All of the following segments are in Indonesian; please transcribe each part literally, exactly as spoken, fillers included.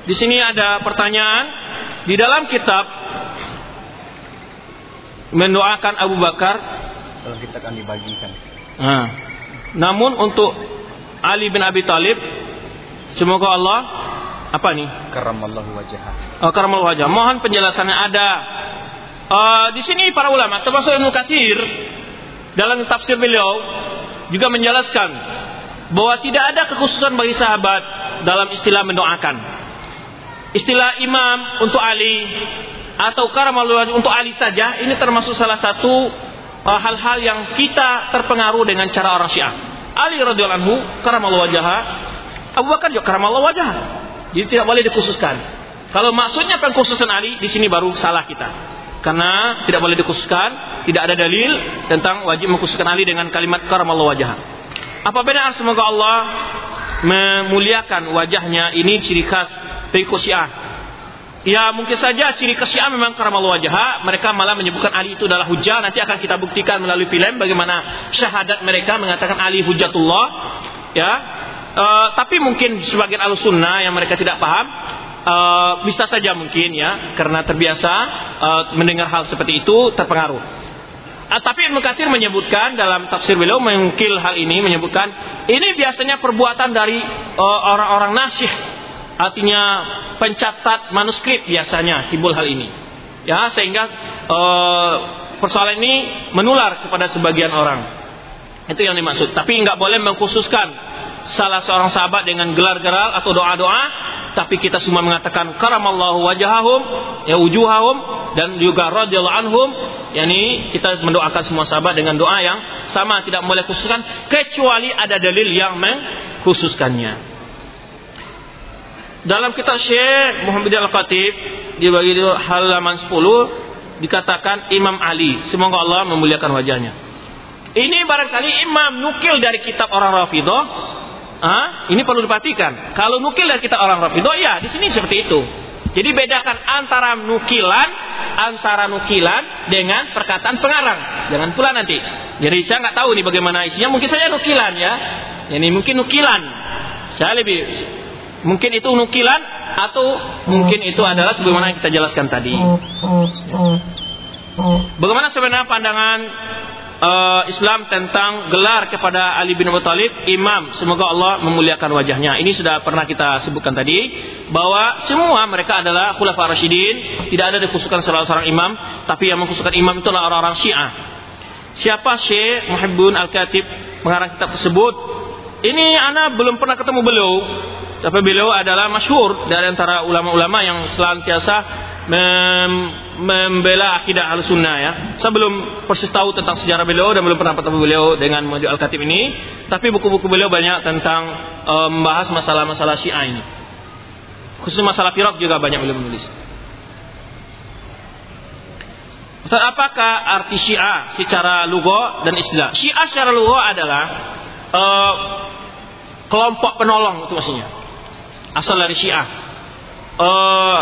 di sini ada pertanyaan di dalam kitab mendoakan Abu Bakar. Dalam kitab akan dibagikan. Nah, namun untuk Ali bin Abi Thalib, semoga Allah apa nih? Karamallahu wajhah. Oh, karamallahu wajhah. Mohon penjelasannya ada. Uh, di sini para ulama termasuk Ibnu Katsir dalam tafsir beliau juga menjelaskan bahwa tidak ada kekhususan bagi sahabat dalam istilah mendoakan. Istilah imam untuk Ali atau karamallahu wajhah untuk Ali saja, ini termasuk salah satu uh, hal-hal yang kita terpengaruh dengan cara orang Syiah. Ali radhiyallahu anhu karamallahu wajhah, Abu Bakar juga karamallahu wajhah. Jadi tidak boleh dikhususkan. Kalau maksudnya pengkhususan Ali, di sini baru salah kita. Karena tidak boleh dikhususkan, tidak ada dalil tentang wajib mengkhususkan Ali dengan kalimat karamallahu wajhah. Apa beda? Semoga Allah memuliakan wajahnya, ini ciri khas pengikut Syiah. Ya mungkin saja ciri khas Syiah memang karamallahu wajhah. Mereka malah menyebutkan Ali itu adalah hujjah. Nanti akan kita buktikan melalui film bagaimana syahadat mereka mengatakan Ali hujjatullah. Ya, uh, tapi mungkin sebagian Ahlussunnah yang mereka tidak paham, Uh, bisa saja mungkin ya karena terbiasa uh, mendengar hal seperti itu terpengaruh. Uh, tapi Ibnu Katsir menyebutkan dalam tafsir beliau mengukil hal ini, menyebutkan ini biasanya perbuatan dari uh, orang-orang nasyih, artinya pencatat manuskrip biasanya timbul hal ini. Ya sehingga uh, persoalan ini menular kepada sebagian orang. Itu yang dimaksud. Tapi nggak boleh mengkhususkan salah seorang sahabat dengan gelar-gelar atau doa-doa. Tapi kita semua mengatakan karamallahu wajhahum, ya wujuhahum, dan juga radhiyallahu anhum. Yani kita mendoakan semua sahabat dengan doa yang sama, tidak boleh khususkan kecuali ada dalil yang mengkhususkannya. Dalam kitab Syekh Muhammad Al-Khatib di bagian halaman sepuluh dikatakan Imam Ali, semoga Allah memuliakan wajahnya. Ini barangkali Imam nukil dari kitab orang Rafidhah. Ah, ini perlu diperhatikan. Kalau nukil dari kita orang Rafidhah, ya di sini seperti itu. Jadi bedakan antara nukilan, antara nukilan dengan perkataan pengarang. Jangan pula nanti. Jadi saya nggak tahu nih bagaimana isinya. Mungkin saja nukilan ya. Ini mungkin nukilan. Saya lebih mungkin itu nukilan atau mungkin itu adalah sebagaimana yang kita jelaskan tadi. Bagaimana sebenarnya pandangan Uh, Islam tentang gelar kepada Ali bin Abi Thalib imam, semoga Allah memuliakan wajahnya. Ini sudah pernah kita sebutkan tadi bahwa semua mereka adalah khulafa rasyidin, tidak ada dikhususkan salah seorang imam, tapi yang mengkhususkan imam itu adalah orang-orang Syiah. Siapa Syekh Muhibbun Al-Khatib mengarang kitab tersebut? Ini ana belum pernah ketemu beliau, tapi beliau adalah masyhur dari antara ulama-ulama yang senantiasa Mem- membela akidah Ahlussunnah ya. Saya belum persis tahu tentang sejarah beliau dan belum pernah bertemu beliau dengan Muhammad Al-Khatib ini, tapi buku-buku beliau banyak tentang um, membahas masalah-masalah Syiah ini. Khusus masalah firaq juga banyak beliau menulis. Ustaz, apakah arti Syiah secara lugha dan istilah? Syiah secara lugha adalah uh, kelompok penolong, itu maksudnya. Asal dari Syiah. Uh,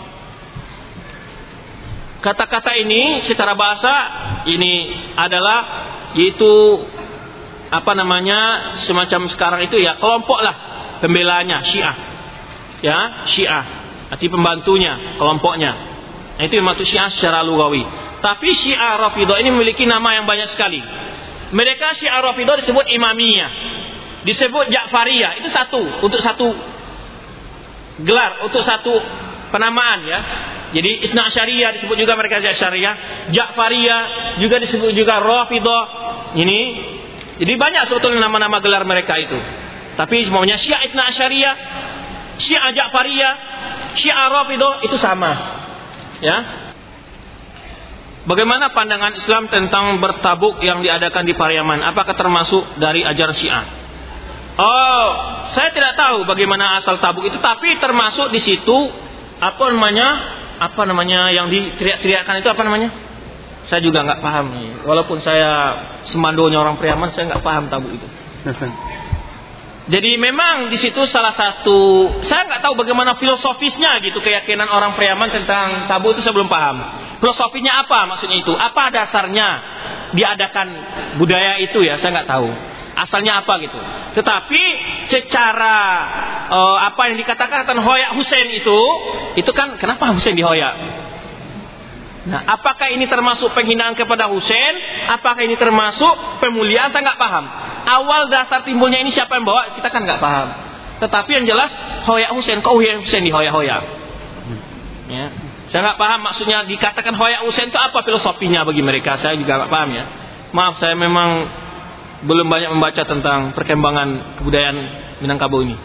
Kata-kata ini secara bahasa ini adalah yaitu apa namanya semacam sekarang itu ya kelompok lah pembelanya Syiah, ya Syiah, arti pembantunya, kelompoknya. Nah, itu yang maksud Syiah secara lugawi. Tapi Syiah Rafidhah ini memiliki nama yang banyak sekali. Mereka Syiah Rafidhah disebut Imamiyah, disebut Ja'fariyah. Itu satu untuk satu gelar, untuk satu penamaan ya. Jadi Isna Asyariyah disebut juga mereka Asyariyah, Ja'fariyah juga disebut juga Rafidhah. Ini jadi banyak sebetulnya nama-nama gelar mereka itu. Tapi semuanya Syiah Isna Asyariyah, Syiah Ja'fariyah, Syiah Rafidhah itu sama. Ya. Bagaimana pandangan Islam tentang bertabuk yang diadakan di Pariaman? Apakah termasuk dari ajaran Syiah? Oh, saya tidak tahu bagaimana asal tabuk itu, tapi termasuk di situ apa namanya? Apa namanya yang diteriak-teriakkan itu apa namanya? Saya juga nggak paham nih. Walaupun saya semandonya orang Priaman, saya nggak paham tabuk itu. Jadi memang di situ salah satu, saya nggak tahu bagaimana filosofisnya gitu, keyakinan orang Priaman tentang tabuk itu saya belum paham. Filosofinya apa maksudnya itu? Apa dasarnya diadakan budaya itu ya? Saya nggak tahu. asalnya apa gitu. Tetapi secara uh, apa yang dikatakan tentang hoyak Husain itu, itu kan kenapa Husain dihoyak? Nah, apakah ini termasuk penghinaan kepada Husain? Apakah ini termasuk pemuliaan? Saya nggak paham. Awal dasar timbulnya ini siapa yang bawa? Kita kan nggak paham. Tetapi yang jelas hoyak Husain, kok hoyak Husain dihoyak-hoyak? Ya. Saya nggak paham maksudnya dikatakan hoyak Husain itu apa filosofinya bagi mereka. Saya juga nggak paham ya. Maaf, saya memang belum banyak membaca tentang perkembangan kebudayaan Minangkabau ini.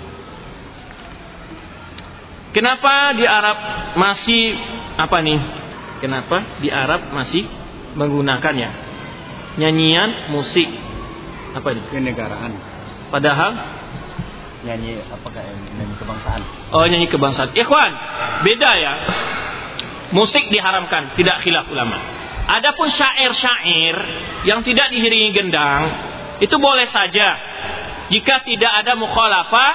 Kenapa di Arab masih apa nih? Kenapa di Arab masih menggunakannya? Nyanyian, musik, apa ini? Kenegaraan. Padahal Nyanyi apa kayak nyanyi kebangsaan. Oh, nyanyi kebangsaan. Ikhwan, beda ya. Musik diharamkan, tidak khilaf ulama. Adapun syair-syair yang tidak diiringi gendang, itu boleh saja jika tidak ada mukhalafah,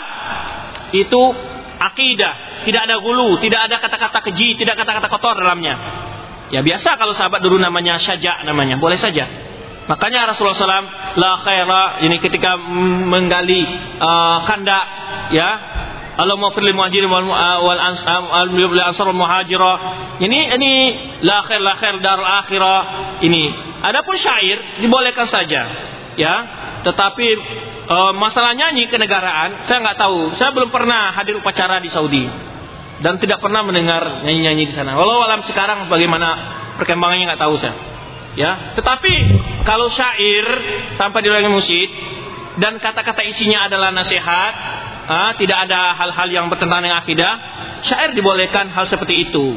itu akidah, tidak ada gulu, tidak ada kata-kata keji, tidak kata-kata kotor dalamnya. Ya biasa kalau sahabat dulu namanya syaja namanya, boleh saja. Makanya Rasulullah shallallahu alaihi wasallam la khaira, ini ketika menggali uh, khandak, ya Allahumma fir lil muhajirin wal wal ansar wal muhajirah. Ini ini la khair la khair darul akhirah ini. Adapun syair dibolehkan saja, ya. Tetapi e, masalah nyanyi kenegaraan saya nggak tahu. Saya belum pernah hadir upacara di Saudi dan tidak pernah mendengar nyanyi-nyanyi di sana. Walau alam sekarang bagaimana perkembangannya nggak tahu saya. Ya, tetapi kalau syair tanpa diiringi musik dan kata-kata isinya adalah nasihat, ah, tidak ada hal-hal yang bertentangan dengan akidah, syair dibolehkan hal seperti itu.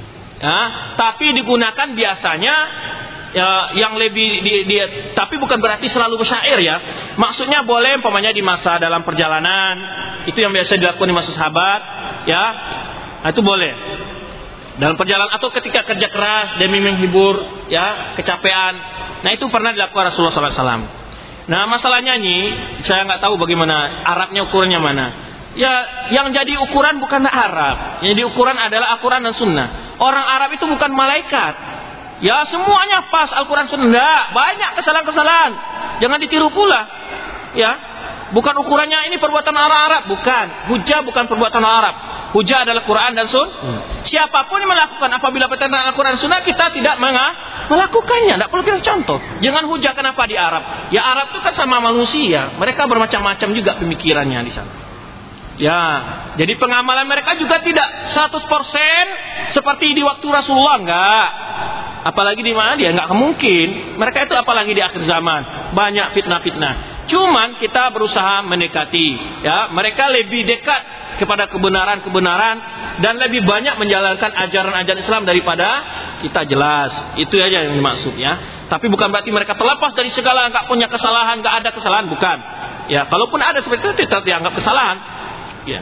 Ya, tapi digunakan biasanya ya, yang lebih di, di, tapi bukan berarti selalu bersyair ya. Maksudnya boleh umpamanya di masa dalam perjalanan, itu yang biasa dilakukan di masa sahabat, ya. Nah, itu boleh. Dalam perjalanan atau ketika kerja keras demi menghibur, ya, kecapean. Nah, itu pernah dilakukan Rasulullah shallallahu alaihi wasallam. Nah, masalah nyanyi, saya nggak tahu bagaimana Arabnya ukurannya mana. Ya, yang jadi ukuran bukan Arab. Yang jadi ukuran adalah Al-Quran dan Sunnah. Orang Arab itu bukan malaikat. Ya, semuanya pas Al-Quran Sunnah. Banyak kesalahan-kesalahan. Jangan ditiru pula. Ya, bukan ukurannya ini perbuatan orang Arab, bukan. Hujah bukan perbuatan orang Arab. Hujah adalah Quran dan Sunnah. Hmm. Siapapun yang melakukan apabila bertentangan Al-Quran dan Sunnah, kita tidak melakukannya. Tidak perlu kita contoh. Jangan hujah kenapa di Arab. Ya, Arab itu kan sama manusia. Mereka bermacam-macam juga pemikirannya di sana. Ya, jadi pengamalan mereka juga tidak seratus persen seperti di waktu Rasulullah, enggak. Apalagi di mana dia enggak mungkin. Mereka itu apalagi di akhir zaman, banyak fitnah-fitnah. Cuman kita berusaha mendekati, ya, mereka lebih dekat kepada kebenaran-kebenaran dan lebih banyak menjalankan ajaran-ajaran Islam daripada kita, jelas. Itu aja yang dimaksud, ya. Tapi bukan berarti mereka terlepas dari segala, enggak punya kesalahan, enggak ada kesalahan, bukan. Ya, kalaupun ada seperti itu tetap dianggap kesalahan. Ya.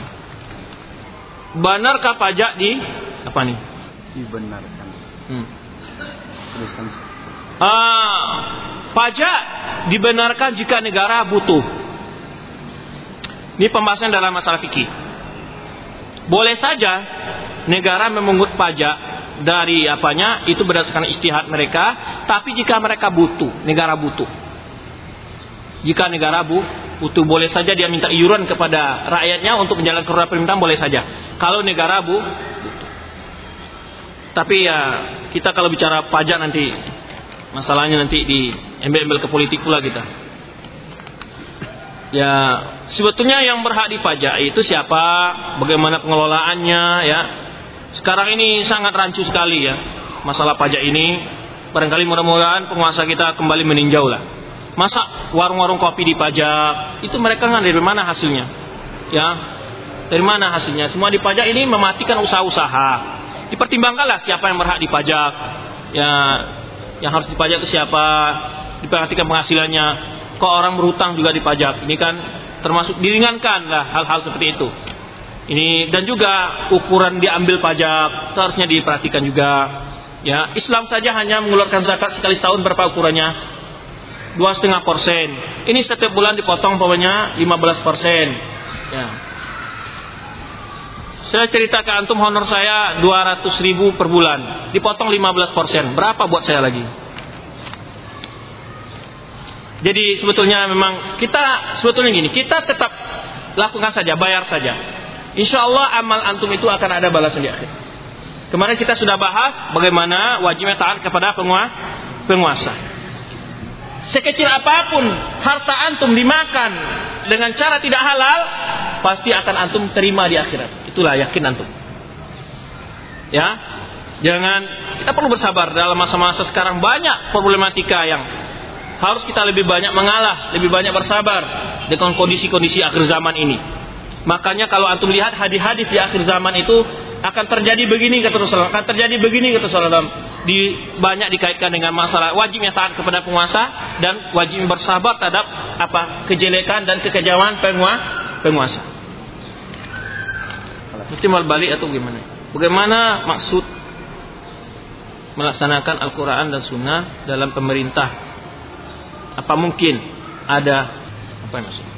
Benarkah pajak di apa nih? Dibenarkan. Hmm. Tulisan. Ah, pajak dibenarkan jika negara butuh. Ini pembahasan dalam masalah fikih. Boleh saja negara memungut pajak dari apanya itu berdasarkan ijtihad mereka, tapi jika mereka butuh, negara butuh. Jika negara butuh Butuh boleh saja dia minta iuran kepada rakyatnya untuk menjalankan roda pemerintahan, boleh saja. Kalau negara bu, butuh. Tapi ya kita kalau bicara pajak nanti masalahnya nanti di embel-embel ke politik pula kita. Ya sebetulnya yang berhak dipajak itu siapa, bagaimana pengelolaannya, ya. Sekarang ini sangat rancu sekali ya masalah pajak ini. Barangkali mudah-mudahan penguasa kita kembali meninjau lah. Masa warung-warung kopi dipajak? Itu mereka nggak dari mana hasilnya? Ya, dari mana hasilnya? Semua dipajak, ini mematikan usaha-usaha. Dipertimbangkanlah siapa yang berhak dipajak. Ya, yang harus dipajak itu siapa? Diperhatikan penghasilannya. Kok orang berhutang juga dipajak? Ini kan termasuk diringankan lah hal-hal seperti itu. Ini dan juga ukuran diambil pajak seharusnya diperhatikan juga. Ya, Islam saja hanya mengeluarkan zakat sekali setahun, berapa ukurannya? dua koma lima persen. Ini setiap bulan dipotong pokoknya lima belas persen. Ya. Saya cerita ke antum, honor saya dua ratus ribu per bulan, dipotong lima belas persen. Berapa buat saya lagi? Jadi sebetulnya memang kita sebetulnya gini, kita tetap lakukan saja, bayar saja. Insya Allah amal antum itu akan ada balasan di akhir. Kemarin kita sudah bahas bagaimana wajibnya taat kepada penguasa. Sekecil apapun harta antum dimakan dengan cara tidak halal, pasti akan antum terima di akhirat. Itulah yakin antum. Ya, jangan, kita perlu bersabar dalam masa-masa sekarang, banyak problematika yang harus kita lebih banyak mengalah, lebih banyak bersabar dengan kondisi-kondisi akhir zaman ini. Makanya kalau antum lihat hadis-hadis di akhir zaman itu akan terjadi begini kata Rasulullah, akan terjadi begini kata Rasulullah. Di banyak dikaitkan dengan masalah wajibnya taat kepada penguasa dan wajib bersabar terhadap apa kejelekan dan kekejaman penguasa. Timbal balik atau gimana? Bagaimana maksud melaksanakan Al-Quran dan Sunnah dalam pemerintah? Apa mungkin ada apa yang maksud?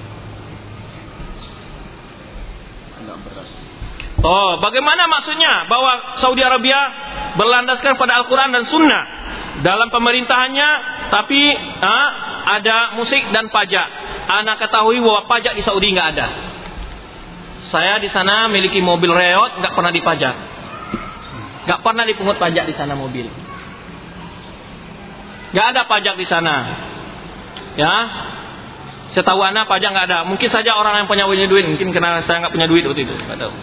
Oh, bagaimana maksudnya bahwa Saudi Arabia berlandaskan pada Al-Quran dan Sunnah dalam pemerintahannya, tapi ah, ada musik dan pajak. Anak ketahui bahwa pajak di Saudi nggak ada. Saya di sana memiliki mobil Reot, nggak pernah dipajak, nggak pernah dipungut pajak di sana mobil, nggak ada pajak di sana. Ya, setahu anak pajak nggak ada. Mungkin saja orang yang punya duit, mungkin karena saya nggak punya duit waktu itu, nggak tahu.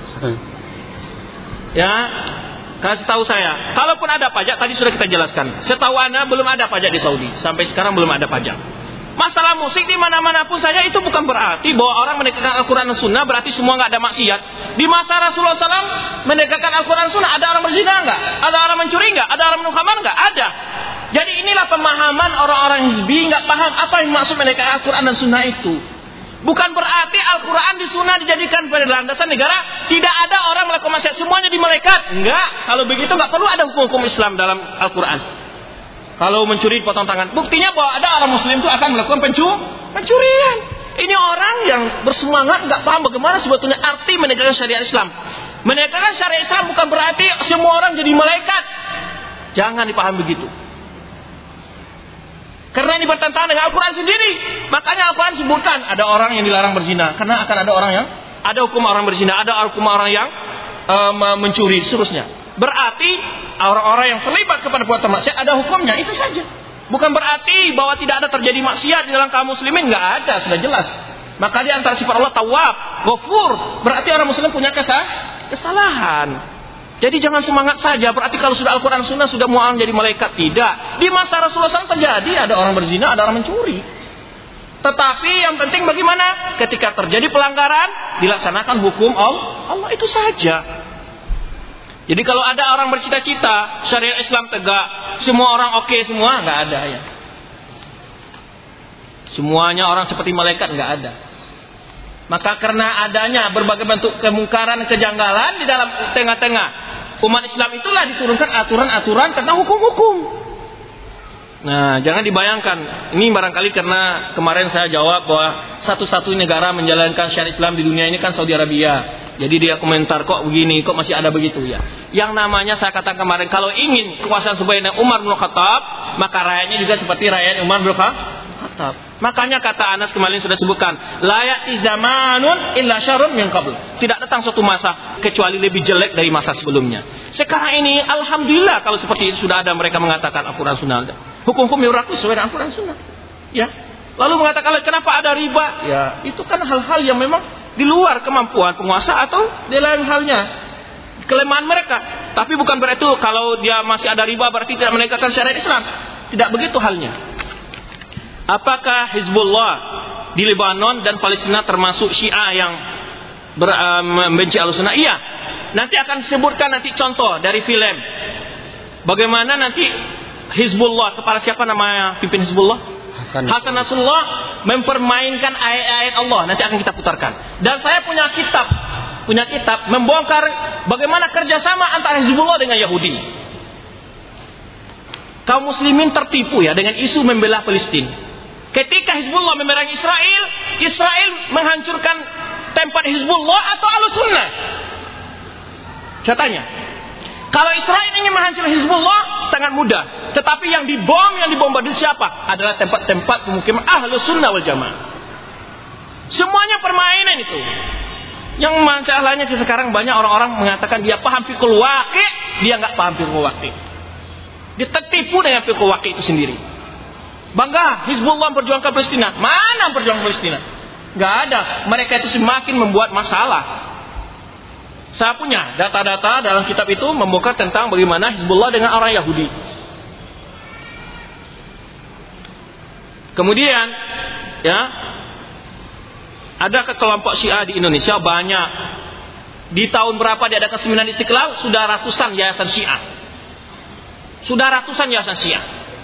Ya, karena setahu saya, kalaupun ada pajak tadi sudah kita jelaskan. Setahu anak belum ada pajak di Saudi, sampai sekarang belum ada pajak. Masalah musik di mana-mana pun saja itu bukan berarti bahwa orang menegakkan Al-Quran dan Sunnah berarti semua nggak ada maksiat. Di masa Rasulullah shallallahu alaihi wasallam menegakkan Al-Quran dan Sunnah, ada orang berzina nggak? Ada orang mencuri nggak? Ada orang minum khamar nggak? Ada. Jadi inilah pemahaman orang-orang hizbi, nggak paham apa yang maksud menegakkan Al-Quran dan Sunnah itu. Bukan berarti Al-Quran di Sunnah dijadikan pada landasan negara. Tidak ada orang melakukan maksiat, semuanya di malaikat. Enggak. Kalau begitu nggak perlu ada hukum-hukum Islam dalam Al-Quran. Kalau mencuri potong tangan, buktinya bahwa ada orang Muslim itu akan melakukan pencu, pencurian. Ini orang yang bersemangat nggak paham bagaimana sebetulnya arti menegakkan syariat Islam. Menegakkan syariat Islam bukan berarti semua orang jadi malaikat. Jangan dipahami begitu. Karena ini bertentangan dengan Al-Quran sendiri. Makanya Al-Quran sebutkan ada orang yang dilarang berzina, karena akan ada orang yang ada hukum orang berzina, ada hukum orang yang um, mencuri, seterusnya. Berarti orang-orang yang terlibat kepada perbuatan maksiat ada hukumnya, itu saja. Bukan berarti bahwa tidak ada terjadi maksiat di dalam kaum muslimin, nggak ada, sudah jelas. Maka di antara sifat Allah Tawwab, Ghafur, berarti orang muslim punya kesalahan. Jadi jangan semangat saja, berarti kalau sudah Al-Quran Sunnah sudah mu'an jadi malaikat. Tidak. Di masa Rasulullah shallallahu alaihi wasallam terjadi ada orang berzina, ada orang mencuri. Tetapi yang penting bagaimana ketika terjadi pelanggaran dilaksanakan hukum Allah, Allah itu saja. Jadi kalau ada orang bercita-cita syariat Islam tegak, semua orang oke okay, semua, nggak ada ya. Semuanya orang seperti malaikat, nggak ada. Maka karena adanya berbagai bentuk kemungkaran, kejanggalan di dalam tengah-tengah umat Islam, itulah diturunkan aturan-aturan tentang hukum-hukum. Nah, jangan dibayangkan. Ini barangkali karena kemarin saya jawab bahwa satu-satunya negara menjalankan syariat Islam di dunia ini kan Saudi Arabia. Jadi dia komentar, kok begini, kok masih ada begitu ya. Yang namanya saya katakan kemarin, kalau ingin kekuasaan sebaiknya Umar bin Khattab, maka rakyatnya juga seperti rakyat Umar bin Khattab. Makanya kata Anas kemarin sudah sebutkan, la ya'ti zamanun illa syarrun min qabl. Tidak datang suatu masa kecuali lebih jelek dari masa sebelumnya. Sekarang ini alhamdulillah kalau seperti itu sudah ada mereka mengatakan Al-Quran Sunnah. Hukum-hukum yang berlaku sesuai dengan Al-Quran Sunnah. Ya. Lalu mengatakan kenapa ada riba? Ya, itu kan hal-hal yang memang di luar kemampuan penguasa atau di lain halnya kelemahan mereka. Tapi bukan berarti kalau dia masih ada riba berarti tidak menegakkan syariat Islam. Tidak begitu halnya. Apakah Hizbullah di Lebanon dan Palestina termasuk Syiah yang ber, uh, membenci Ahlussunnah? Iya. Nanti akan disebutkan nanti contoh dari film. Bagaimana nanti Hizbullah, kepala siapa namanya pimpin Hizbullah? Hasan, Hasan Nasrullah mempermainkan ayat-ayat Allah. Nanti akan kita putarkan. Dan saya punya kitab, punya kitab membongkar bagaimana kerjasama antara Hizbullah dengan Yahudi. Kaum muslimin tertipu ya dengan isu membelah Palestina. Ketika Hizbullah memerangi Israel, Israel menghancurkan tempat Hizbullah atau Ahlussunnah? Saya tanya. Kalau Israel ingin menghancurkan Hizbullah sangat mudah. Tetapi yang dibom, yang dibombardir siapa? Adalah tempat-tempat pemukiman Ahlus Sunnah wal Jamaah. Semuanya permainan itu. Yang masalahnya sekarang banyak orang-orang mengatakan dia paham fiqhul waqi', dia enggak paham fiqhul waqi'. Dia tertipu dengan fiqhul waqi' itu sendiri. Bangga Hizbullah memperjuangkan Palestina. Mana memperjuangkan Palestina? Enggak ada. Mereka itu semakin membuat masalah. Saya punya data-data dalam kitab itu membongkar tentang bagaimana Hizbullah dengan orang Yahudi. Kemudian, ya, ada kelompok Syiah di Indonesia banyak. Di tahun berapa diadakan seminar Istiqlal sudah ratusan yayasan Syiah. Sudah ratusan yayasan Syiah.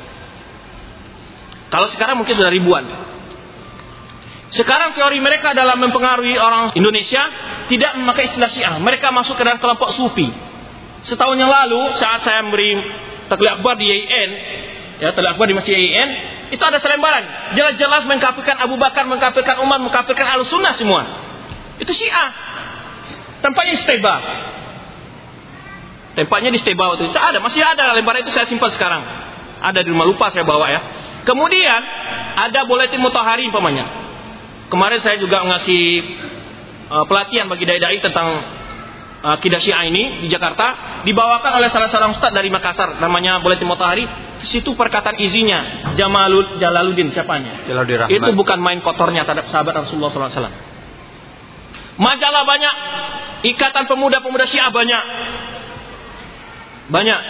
Kalau sekarang mungkin sudah ribuan. Sekarang teori mereka dalam mempengaruhi orang Indonesia tidak memakai istilah Syiah. Mereka masuk ke dalam kelompok Sufi. Setahun yang lalu saat saya memberi taklid akbar di Y I N, ya taklid akbar di Masjid Y I N, itu ada selembaran jelas-jelas mengkafirkan Abu Bakar, mengkafirkan Umar, mengkafirkan Ahlus Sunnah semua. Itu Syiah. Tempatnya di Steba. Tempatnya di Steba waktu itu. Ada, masih ada lembaran itu saya simpan sekarang. Ada di rumah, lupa saya bawa ya. Kemudian ada buletin Mutahari umpamanya. Kemarin saya juga ngasih uh, pelatihan bagi dai-dai tentang uh, akidah Syiah ini di Jakarta, dibawakan oleh salah seorang ustaz dari Makassar, namanya Buletin Mutahari. Di situ perkataan izinya Jamalud Jalaluddin siapanya? Jalaluddin Rahmat. Itu bukan main kotornya terhadap sahabat Rasulullah sallallahu alaihi wasallam. Majalah banyak, ikatan pemuda-pemuda Syiah banyak, banyak.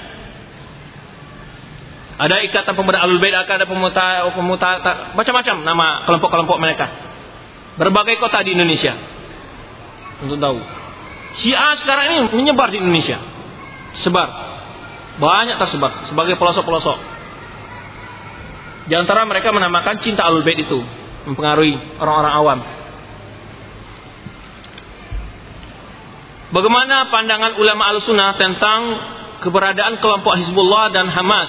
Ada ikatan pemuda Ahlul Bait, ada pemuda, pemuda macam-macam nama kelompok-kelompok mereka. Berbagai kota di Indonesia. Untuk tahu. Syiah sekarang ini menyebar di Indonesia. Sebar. Banyak tersebar sebagai pelosok-pelosok. Di antara mereka menamakan cinta Ahlul Bait itu mempengaruhi orang-orang awam. Bagaimana pandangan ulama Ahlussunnah tentang keberadaan kelompok Hizbullah dan Hamas?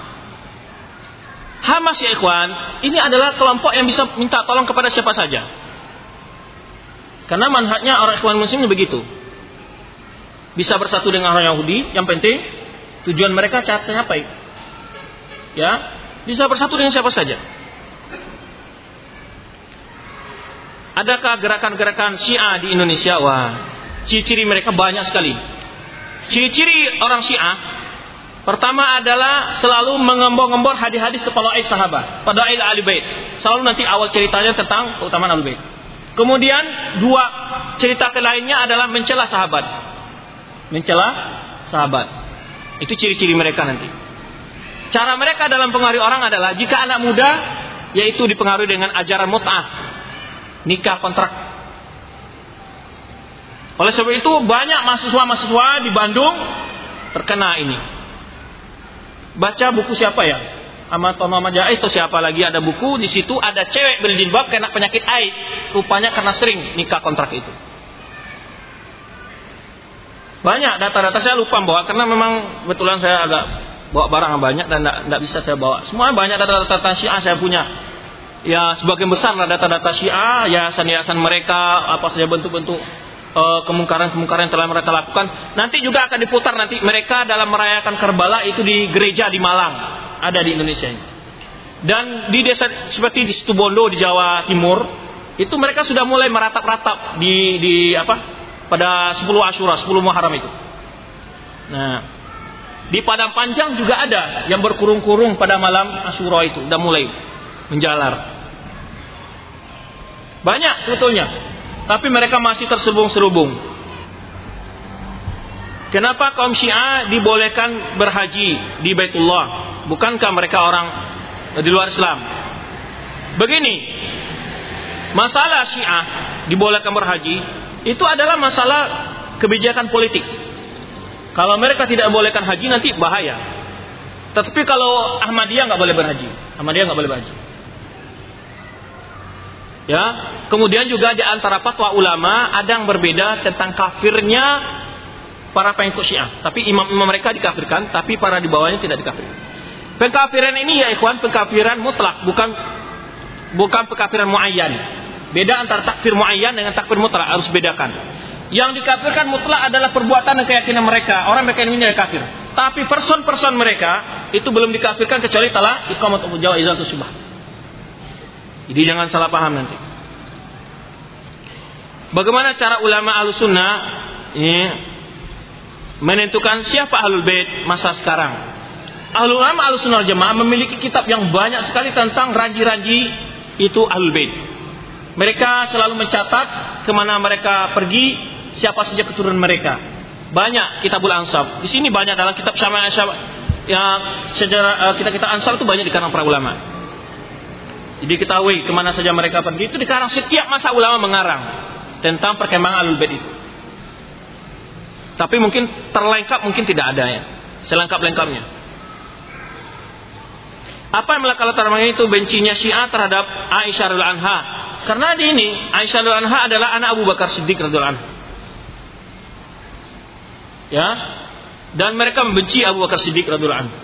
Hamas ya ikhwan, ini adalah kelompok yang bisa minta tolong kepada siapa saja. Karena manhajnya orang ikhwan muslimnya begitu. Bisa bersatu dengan orang Yahudi, yang penting tujuan mereka capai. Ya, bisa bersatu dengan siapa saja. Adakah gerakan-gerakan Syiah di Indonesia? Wah, ciri-ciri mereka banyak sekali. Ciri-ciri orang Syiah pertama adalah selalu mengembor-ngembor hadis-hadis fadail sahabat, fadail ahli bait. Selalu nanti awal ceritanya tentang keutamaan ahli bait. Kemudian dua cerita lainnya adalah mencela sahabat. Mencela sahabat. Itu ciri-ciri mereka nanti. Cara mereka dalam pengaruh orang adalah jika anak muda yaitu dipengaruhi dengan ajaran mut'ah, nikah kontrak. Oleh sebab itu banyak mahasiswa-mahasiswa di Bandung terkena ini. Baca buku siapa ya? Ahmad Tono Majais atau siapa lagi, ada buku di situ ada cewek berjilbab kena penyakit haid, rupanya karena sering nikah kontrak itu. Banyak data-data saya lupa bawa karena memang kebetulan saya agak bawa barang banyak dan tidak bisa saya bawa. Semua banyak data-data Syiah saya punya. Ya sebagian besar lah data-data Syiah, yayasan-yayasan mereka, apa saja bentuk-bentuk Uh, kemungkaran-kemungkaran yang telah mereka lakukan. Nanti juga akan diputar nanti mereka dalam merayakan Karbala itu di gereja di Malang, ada di Indonesia ini. Dan di desa seperti di Situbondo di Jawa Timur itu mereka sudah mulai meratap-ratap di di apa pada sepuluh Asyura, sepuluh Muharram itu. Nah, di Padang Panjang juga ada yang berkurung-kurung pada malam Asyura itu, udah mulai menjalar. Banyak sebetulnya. Tapi mereka masih terselubung-selubung. Kenapa kaum Syiah dibolehkan berhaji di Baitullah? Bukankah mereka orang di luar Islam? Begini, masalah Syiah dibolehkan berhaji itu adalah masalah kebijakan politik. Kalau mereka tidak bolehkan haji nanti bahaya. Tetapi kalau Ahmadiyah nggak boleh berhaji, Ahmadiyah nggak boleh berhaji. Ya, kemudian juga di antara fatwa ulama ada yang berbeda tentang kafirnya para pengikut Syiah. Tapi imam-imam mereka dikafirkan, tapi para di bawahnya tidak dikafirkan. Pengkafiran ini ya ikhwan, pengkafiran mutlak, bukan bukan pengkafiran muayyan. Beda antara takfir muayyan dengan takfir mutlak, harus bedakan. Yang dikafirkan mutlak adalah perbuatan dan keyakinan mereka. Orang mereka ini kafir. Tapi person-person mereka itu belum dikafirkan kecuali telah iqamat hujjah wa izalatus syubhah. Jadi jangan salah paham nanti. Bagaimana cara ulama Ahlussunnah ini menentukan siapa Ahlul Bait masa sekarang? Ahlul ulama Ahlussunnah Jamaah memiliki kitab yang banyak sekali tentang raji-raji itu Ahlul Bait. Mereka selalu mencatat kemana mereka pergi, siapa saja keturunan mereka. Banyak kitabul ansab. Di sini banyak dalam kitab Syama'il yang sejarah kita-kita ansab itu banyak dikarang para ulama. Jadi ketahui kemana saja mereka pergi itu dikarang, setiap masa ulama mengarang tentang perkembangan Ahlul Bait itu. Tapi mungkin terlengkap mungkin tidak ada ya. Selengkap-lengkapnya. Apa yang melakukan latar belakang itu bencinya Syiah terhadap Aisyah radhiyallahu anha? Karena di ini Aisyah radhiyallahu anha adalah anak Abu Bakar Siddiq radhiyallahu anhu. Ya. Dan mereka membenci Abu Bakar Siddiq radhiyallahu anhu.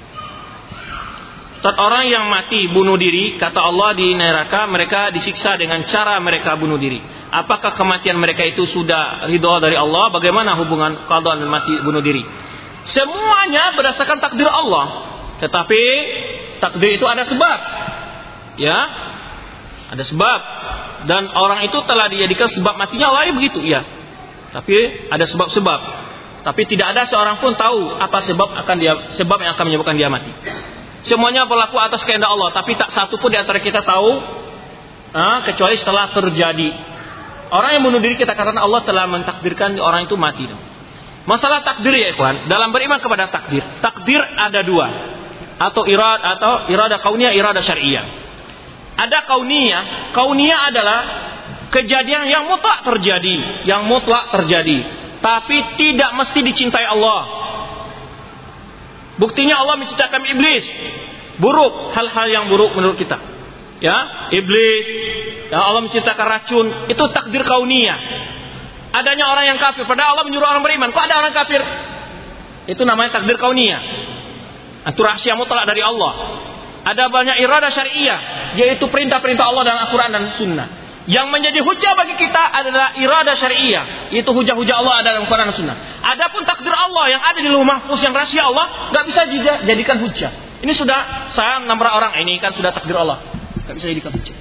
Saat orang yang mati bunuh diri, kata Allah di neraka mereka disiksa dengan cara mereka bunuh diri. Apakah kematian mereka itu sudah ridha dari Allah? Bagaimana hubungan qada dan mati bunuh diri? Semuanya berdasarkan takdir Allah. Tetapi takdir itu ada sebab. Ya. Ada sebab. Dan orang itu telah dijadikan sebab matinya Allah begitu, iya. Tapi ada sebab-sebab. Tapi tidak ada seorang pun tahu apa sebab akan dia sebab yang akan menyebabkan dia mati. Semuanya berlaku atas kehendak Allah, tapi tak satu pun di antara kita tahu ah, kecuali setelah terjadi. Orang yang bunuh diri kita katakan Allah telah mentakdirkan orang itu mati. Masalah takdir ya ikhwan, dalam beriman kepada takdir, takdir ada dua, atau irad atau irada kauniyah, irada syariah. Ada kauniyah, kauniyah adalah kejadian yang mutlak terjadi, yang mutlak terjadi, tapi tidak mesti dicintai Allah. Buktinya Allah menciptakan iblis buruk, hal-hal yang buruk menurut kita. Ya, iblis, ya Allah menciptakan racun, itu takdir kauniyah. Adanya orang yang kafir, padahal Allah menyuruh orang beriman. Kok ada orang kafir? Itu namanya takdir kauniyah. Itu rahasia mutlak dari Allah. Ada banyak irada syariah, yaitu perintah-perintah Allah dalam Al-Quran dan Sunnah. Yang menjadi hujah bagi kita adalah irada syariah, yaitu hujah-hujah Allah ada dalam Al-Quran dan Sunnah. Adapun takdir Allah yang ada di Lauh Mahfuz yang rahasia Allah, nggak bisa dijadikan hujah. Ini sudah saya nampak orang ini kan sudah takdir Allah, nggak bisa dijadikan hujah.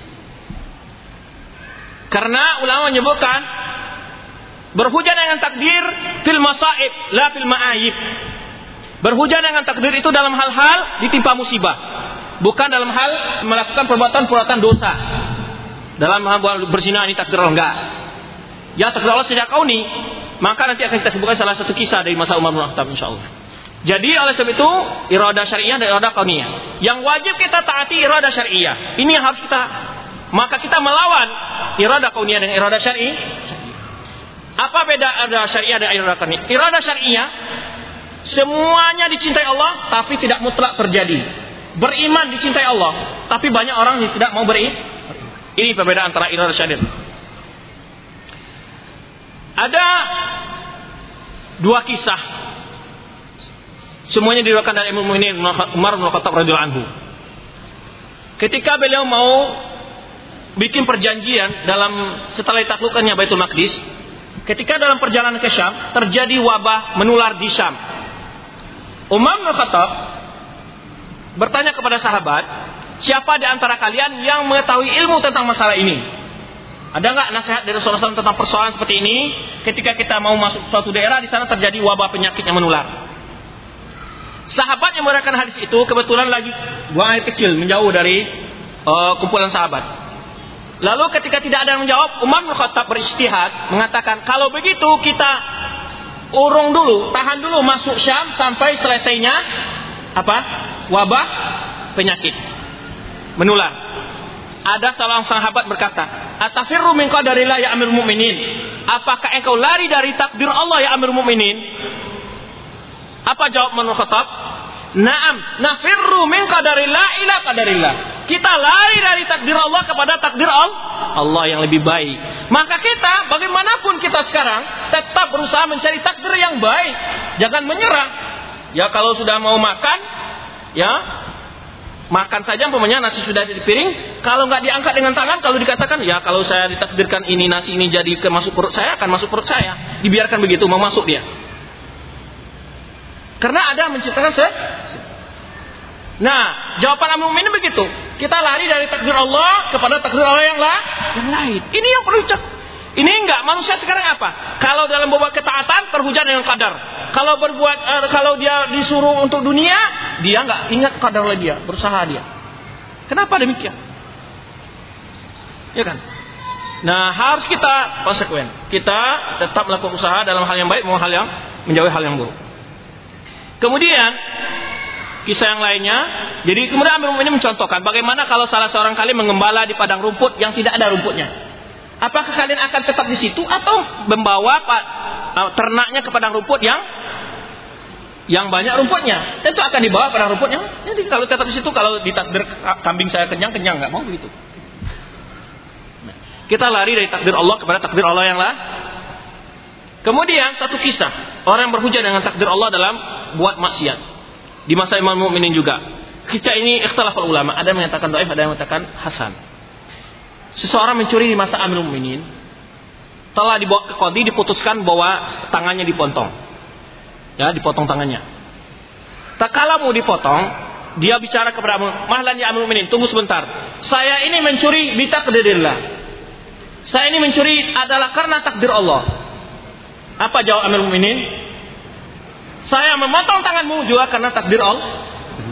Karena ulama menyebutkan berhujah dengan takdir fil masaib, la fil ma'ayib. Berhujah dengan takdir itu dalam hal-hal ditimpa musibah, bukan dalam hal melakukan perbuatan-perbuatan dosa. Dalam hal berzina ini takdir Allah enggak. Ya takdir Allah sejak kauni. Maka nanti akan kita sebutkan salah satu kisah dari masa Umar bin Khattab insyaallah. Jadi oleh sebab itu irada syariah dan irada kauniyah. Yang wajib kita taati irada syariah. Ini yang harus kita, maka kita melawan irada kauniyah dan irada syariah. Apa beda irada syariah dan irada kauniyah? Irada syariah semuanya dicintai Allah tapi tidak mutlak terjadi. Beriman dicintai Allah, tapi banyak orang yang tidak mau beriman. Ini perbedaan antara irada syariah. Ada dua kisah. Semuanya diriwayatkan dari Imam Mu'minin Umar bin Khattab radhiyallahu anhu. Ketika beliau mau bikin perjanjian dalam setelah ditaklukkannya Baitul Maqdis, ketika dalam perjalanan ke Syam terjadi wabah menular di Syam. Umar bin Khattab bertanya kepada sahabat, siapa di antara kalian yang mengetahui ilmu tentang masalah ini? Ada nggak nasihat dari Rasulullah shallallahu alaihi wasallam tentang persoalan seperti ini? Ketika kita mau masuk suatu daerah, di sana terjadi wabah penyakit yang menular. Sahabat yang mengatakan hadis itu kebetulan lagi buang air kecil menjauh dari uh, kumpulan sahabat. Lalu ketika tidak ada yang menjawab, Umar bin Khattab beristihad mengatakan, kalau begitu kita urung dulu, tahan dulu masuk Syam sampai selesainya apa? Wabah penyakit menular. Ada salah sahabat berkata, "Atafirru min qadarillah ya Amirul Mukminin?" Apakah engkau lari dari takdir Allah ya Amirul Mukminin? Apa jawab Umar bin Khattab? "Na'am, nafirru min qadarillah ila qadarillah." Kita lari dari takdir Allah kepada takdir Allah yang lebih baik. Maka kita bagaimanapun kita sekarang tetap berusaha mencari takdir yang baik. Jangan menyerah. Ya kalau sudah mau makan, ya Makan saja umpamanya nasi sudah di piring, kalau nggak diangkat dengan tangan, kalau dikatakan ya kalau saya ditakdirkan ini nasi ini jadi ke masuk perut saya, akan masuk perut saya. Dibiarkan begitu, mau masuk dia. Karena ada menciptakan saya. Nah, jawaban Amirul Mukminin begitu. Kita lari dari takdir Allah kepada takdir Allah yang, lah, yang lain. Ini yang perlu cek. Ini enggak, manusia sekarang apa? Kalau dalam berbuat ketaatan terhujan dengan qadar. Kalau berbuat uh, kalau dia disuruh untuk dunia, dia enggak ingat qadarnya dia, berusaha dia. Kenapa demikian? Ya kan? Nah, harus kita konsekuen. Kita tetap melakukan usaha dalam hal yang baik maupun hal yang menjauhi hal yang buruk. Kemudian kisah yang lainnya, jadi kemudian Amirul Mukminin mencontohkan bagaimana kalau salah seorang kalian mengembala di padang rumput yang tidak ada rumputnya. Apakah kalian akan tetap di situ atau membawa ternaknya ke padang rumput yang yang banyak rumputnya? Tentu akan dibawa padang rumputnya. Jadi kalau tetap di situ, kalau ditakdir kambing saya kenyang, kenyang nggak mau begitu. Nah, kita lari dari takdir Allah kepada takdir Allah yang lah. Kemudian satu kisah orang yang berhujah dengan takdir Allah dalam buat maksiat di masa Imam Mukminin juga. Kisah ini ikhtilaf ulama, ada yang mengatakan dhaif, ada yang mengatakan hasan. Seseorang mencuri di masa Amirul Mukminin, telah dibawa ke qadhi, diputuskan bahwa tangannya dipotong. Ya, dipotong tangannya. Tak kala mau dipotong, dia bicara kepada mahlan ya Amirul Mukminin, tunggu sebentar. Saya ini mencuri bi taqdirillah. Saya ini mencuri adalah karena takdir Allah. Apa jawab Amirul Mukminin? Saya memotong tanganmu juga karena takdir Allah.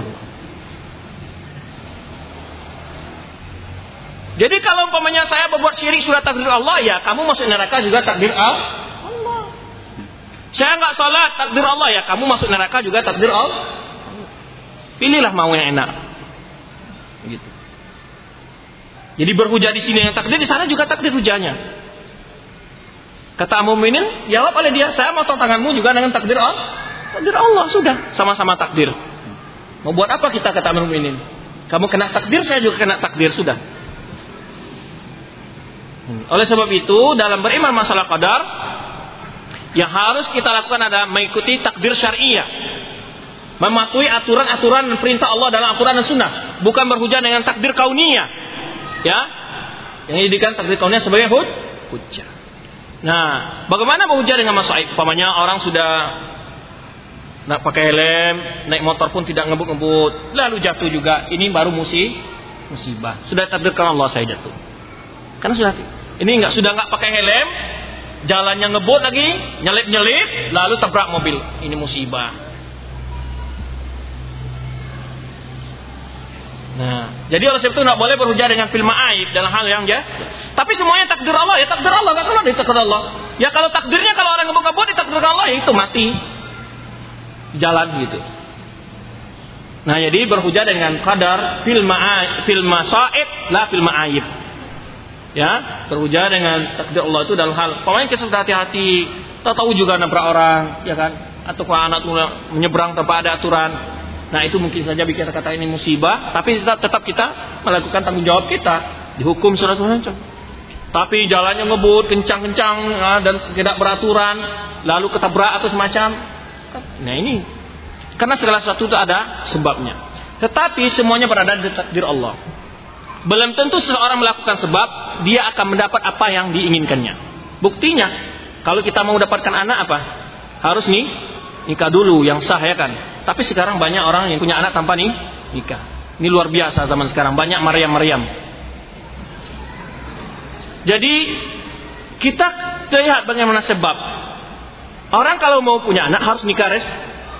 Jadi kalau umpamanya saya berbuat syirik sudah takdir Allah, ya kamu masuk neraka juga takdir Allah. Saya nggak salat takdir Allah, ya kamu masuk neraka juga takdir Allah. Pilihlah mau yang enak. Gitu. Jadi berhujah di sini yang takdir, di sana juga takdir hujahnya. Kata Amirul Mukminin, jawab oleh dia, saya motong tanganmu juga dengan takdir Allah. Takdir Allah sudah, sama-sama takdir. Mau buat apa kita, kata Amirul Mukminin? Kamu kena takdir, saya juga kena takdir, sudah. Oleh sebab itu dalam beriman masalah qadar yang harus kita lakukan adalah mengikuti takdir syariah, mematuhi aturan-aturan dan perintah Allah dalam Al-Quran dan Sunnah, bukan berhujah dengan takdir kauniyah, ya, yang dijadikan takdir kauniyah sebagai hujah. Nah, bagaimana berhujah dengan masaib? Umpamanya orang sudah nak pakai helm, naik motor pun tidak ngebut-ngebut, lalu jatuh juga, ini baru musibah. Sudah takdirkan Allah saya jatuh. Karena sudah ini enggak sudah enggak pakai helm, jalannya ngebut lagi, nyelip-nyelip, lalu tabrak mobil. Ini musibah. Nah, jadi oleh sebab itu enggak boleh berhujah dengan fil ma'aib dalam hal yang ya. Tapi semuanya takdir Allah, ya takdir Allah, enggak keluar dari takdir Allah. Ya kalau takdirnya kalau orang ngebut-ngebut ditakdirkan Allah, ya itu mati. Jalan gitu. Nah, jadi berhujah dengan qadar fil ma'aib, fil masaib, la fil ma'aib. Ya, berhujah dengan takdir Allah itu dalam hal, pokoknya kita sudah hati-hati, tahu juga nabrak orang, ya kan? Atau kalau anak menyeberang tanpa ada aturan. Nah, itu mungkin saja kita kata ini musibah, tapi tetap, tetap kita melakukan tanggung jawab kita, dihukum saudara-saudara. Tapi jalannya ngebut, kencang-kencang, dan tidak beraturan, lalu ketabrak atau semacam. Nah, ini karena segala sesuatu itu ada sebabnya. Tetapi semuanya berada di takdir Allah. Belum tentu seseorang melakukan sebab dia akan mendapat apa yang diinginkannya. Buktinya, kalau kita mau dapatkan anak apa? Harus nih nikah dulu yang sah, ya kan? Tapi sekarang banyak orang yang punya anak tanpa nih nikah. Ini luar biasa zaman sekarang, banyak Maryam-Maryam. Jadi kita lihat bagaimana sebab. Orang kalau mau punya anak harus nikah res.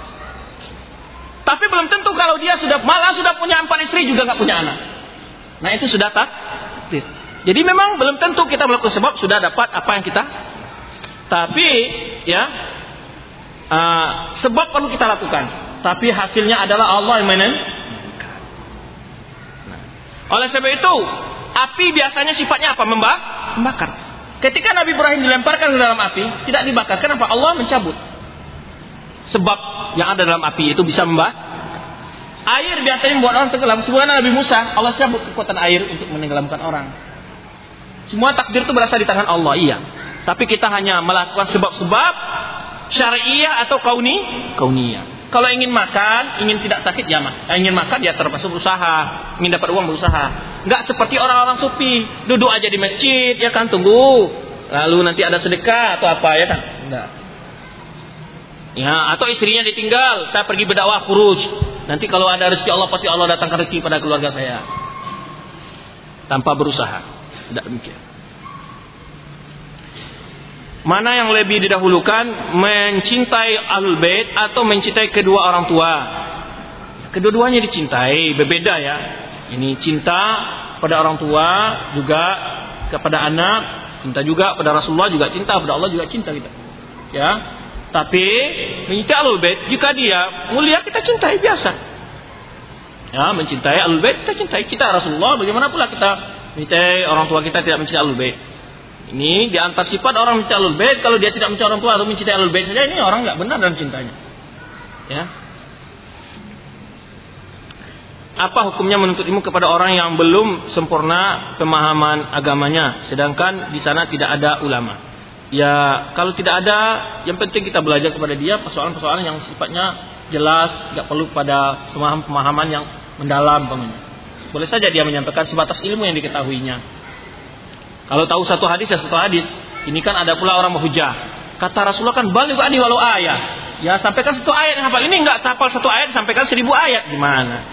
Tapi belum tentu kalau dia sudah malah sudah punya empat istri juga nggak punya anak. Nah, itu sudah takdir. Jadi memang belum tentu kita melakukan sebab sudah dapat apa yang kita. Tapi ya uh, sebab perlu kita lakukan. Tapi hasilnya adalah Allah yang menentukan. Nah, oleh sebab itu api biasanya sifatnya apa? Membakar. Ketika Nabi Ibrahim dilemparkan ke dalam api tidak dibakar. Kenapa? Allah mencabut. Sebab yang ada dalam api itu bisa membakar. Air biasanya membuat orang tenggelam. Sebenarnya Nabi Musa, Allah cabut kekuatan air untuk menenggelamkan orang. Semua takdir itu berasal di tangan Allah, iya. Tapi kita hanya melakukan sebab-sebab syariah atau kauni, kauniyah. Kalau ingin makan, ingin tidak sakit ya mah. Ingin makan ya terpaksa berusaha, ingin dapat uang berusaha. Enggak seperti orang-orang sufi, duduk aja di masjid ya kan, tunggu. Lalu nanti ada sedekah atau apa ya kan? Enggak. Ya, atau istrinya ditinggal, saya pergi berdakwah khuruj. Nanti kalau ada rezeki Allah pasti Allah datangkan rezeki pada keluarga saya. Tanpa berusaha. Tidak demikian. Mana yang lebih didahulukan, mencintai Ahlul Bait atau mencintai kedua orang tua? Kedua-duanya dicintai, berbeda ya. Ini cinta pada orang tua juga kepada anak, cinta juga pada Rasulullah, juga cinta pada Allah, juga cinta kita. Ya. Tapi mencintai Ahlul Bait, jika dia mulia kita cintai biasa. Ya, mencintai Ahlul Bait kita cintai, kita Rasulullah, bagaimana pula kita mencintai orang tua kita tidak mencintai Ahlul Bait? Ini di antara sifat orang mencintai Ahlul Bait, kalau dia tidak mencintai orang tua atau mencintai Ahlul Bait saja, ini orang enggak benar dalam cintanya. Ya. Apa hukumnya menuntut ilmu kepada orang yang belum sempurna pemahaman agamanya, sedangkan di sana tidak ada ulama? Ya, kalau tidak ada, yang penting kita belajar kepada dia persoalan-persoalan yang sifatnya jelas, tidak perlu pada pemahaman-pemahaman yang mendalam. Boleh saja dia menyampaikan sebatas ilmu yang diketahuinya. Kalau tahu satu hadis ya satu hadis. Ini kan ada pula orang menghujah. Kata Rasulullah kan baligh ani walau ayat. Ya sampaikan satu ayat yang hafal. Ini enggak hafal satu ayat, sampaikan seribu ayat. Gimana?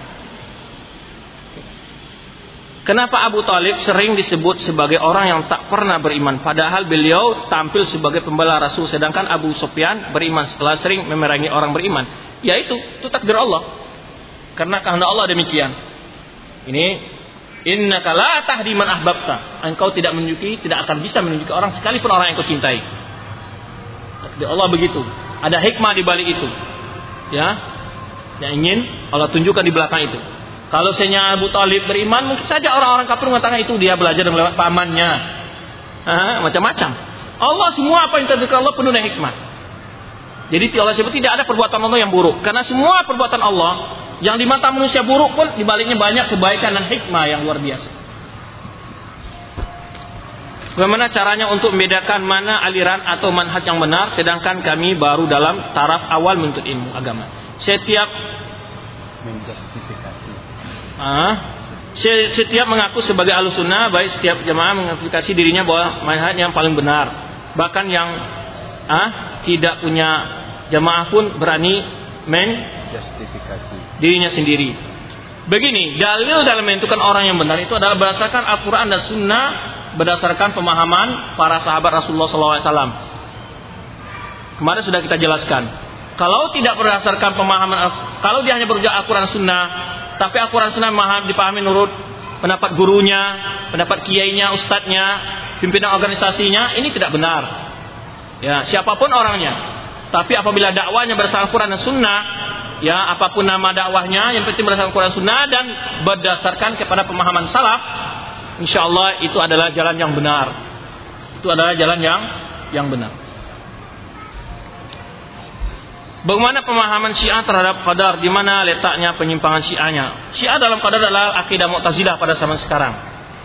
Kenapa Abu Thalib sering disebut sebagai orang yang tak pernah beriman, padahal beliau tampil sebagai pembela Rasul, sedangkan Abu Sufyan beriman setelah sering memerangi orang beriman? Yaitu itu takdir Allah. Karena kehendak Allah demikian. Ini innaka la tahdi man ahbabta. Engkau tidak menunjuki, tidak akan bisa menunjuki orang sekalipun orang yang kau cintai. Takdir Allah begitu. Ada hikmah di balik itu. Ya. Yang ingin Allah tunjukkan di belakang itu. Kalau senyap Abu Thalib beriman, mungkin saja orang-orang kafir mengatakan itu dia belajar lewat pamannya. Ah, macam-macam. Allah semua apa yang terjadi Allah penuh dengan hikmah. Jadi Allah sebut tidak ada perbuatan Allah yang buruk. Karena semua perbuatan Allah yang di mata manusia buruk pun di baliknya banyak kebaikan dan hikmah yang luar biasa. Bagaimana caranya untuk membedakan mana aliran atau manhaj yang benar, sedangkan kami baru dalam taraf awal menuntut ilmu agama. Setiap menjustifikasi. Ah, setiap mengaku sebagai Ahlussunnah, baik setiap jamaah mengaplikasi dirinya bahwa manhaj yang paling benar. Bahkan yang ah, tidak punya jamaah pun berani menjustifikasi dirinya sendiri. Begini, dalil dalam menentukan orang yang benar itu adalah berdasarkan Al-Quran dan Sunnah, berdasarkan pemahaman para sahabat Rasulullah shallallahu alaihi wasallam. Kemarin sudah kita jelaskan. Kalau tidak berdasarkan pemahaman, kalau dia hanya berujuk Al-Quran Sunnah, tapi Al-Quran Sunnah memahami, dipahami menurut pendapat gurunya, pendapat kiainya, ustadznya, pimpinan organisasinya, ini tidak benar. Ya, siapapun orangnya. Tapi apabila dakwanya berdasarkan Al-Quran dan Sunnah, ya apapun nama dakwahnya, yang penting berdasarkan Al-Quran dan Sunnah dan berdasarkan kepada pemahaman salaf, insya Allah itu adalah jalan yang benar. Itu adalah jalan yang yang benar. Bagaimana pemahaman Syiah terhadap qadar? Di mana letaknya penyimpangan Syiahnya? Syiah dalam qadar adalah akidah Mu'tazilah pada zaman sekarang.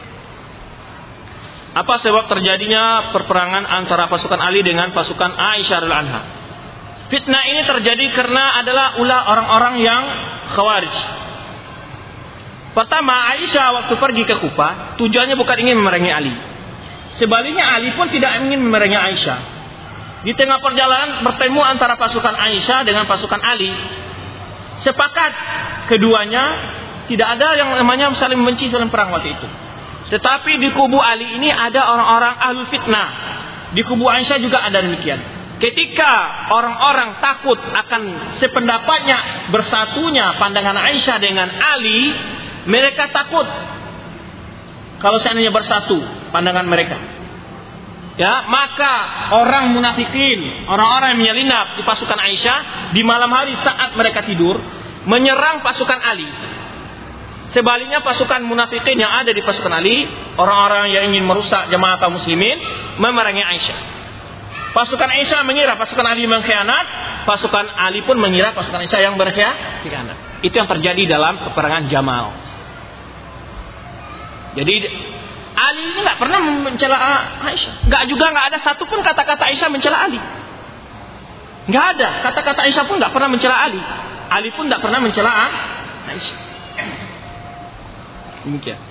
Apa sebab terjadinya perperangan antara pasukan Ali dengan pasukan Aisyah radhiyallahu anha? Fitnah ini terjadi karena adalah ulah orang-orang yang Khawarij. Pertama, Aisyah waktu pergi ke Kufah, tujuannya bukan ingin memerangi Ali. Sebaliknya Ali pun tidak ingin memerangi Aisyah. Di tengah perjalanan bertemu antara pasukan Aisyah dengan pasukan Ali. Sepakat keduanya tidak ada yang namanya saling membenci, saling perang waktu itu. Tetapi di kubu Ali ini ada orang-orang ahlul fitnah. Di kubu Aisyah juga ada demikian. Ketika orang-orang takut akan sependapatnya bersatunya pandangan Aisyah dengan Ali, mereka takut kalau seandainya bersatu pandangan mereka. Ya, maka orang munafikin, orang-orang yang menyelinap di pasukan Aisyah di malam hari saat mereka tidur menyerang pasukan Ali. Sebaliknya pasukan munafikin yang ada di pasukan Ali, orang-orang yang ingin merusak jamaah kaum muslimin, memerangi Aisyah. Pasukan Aisyah mengira pasukan Ali mengkhianat, pasukan Ali pun mengira pasukan Aisyah yang berkhianat. Itu yang terjadi dalam peperangan Jamal. Jadi Ali ini nggak pernah mencela Aisyah, nggak juga nggak ada satupun kata-kata Aisyah mencela Ali, Nggak ada. Kata-kata Aisyah pun nggak pernah mencela Ali. Ali pun nggak pernah mencela Aisyah. Demikian.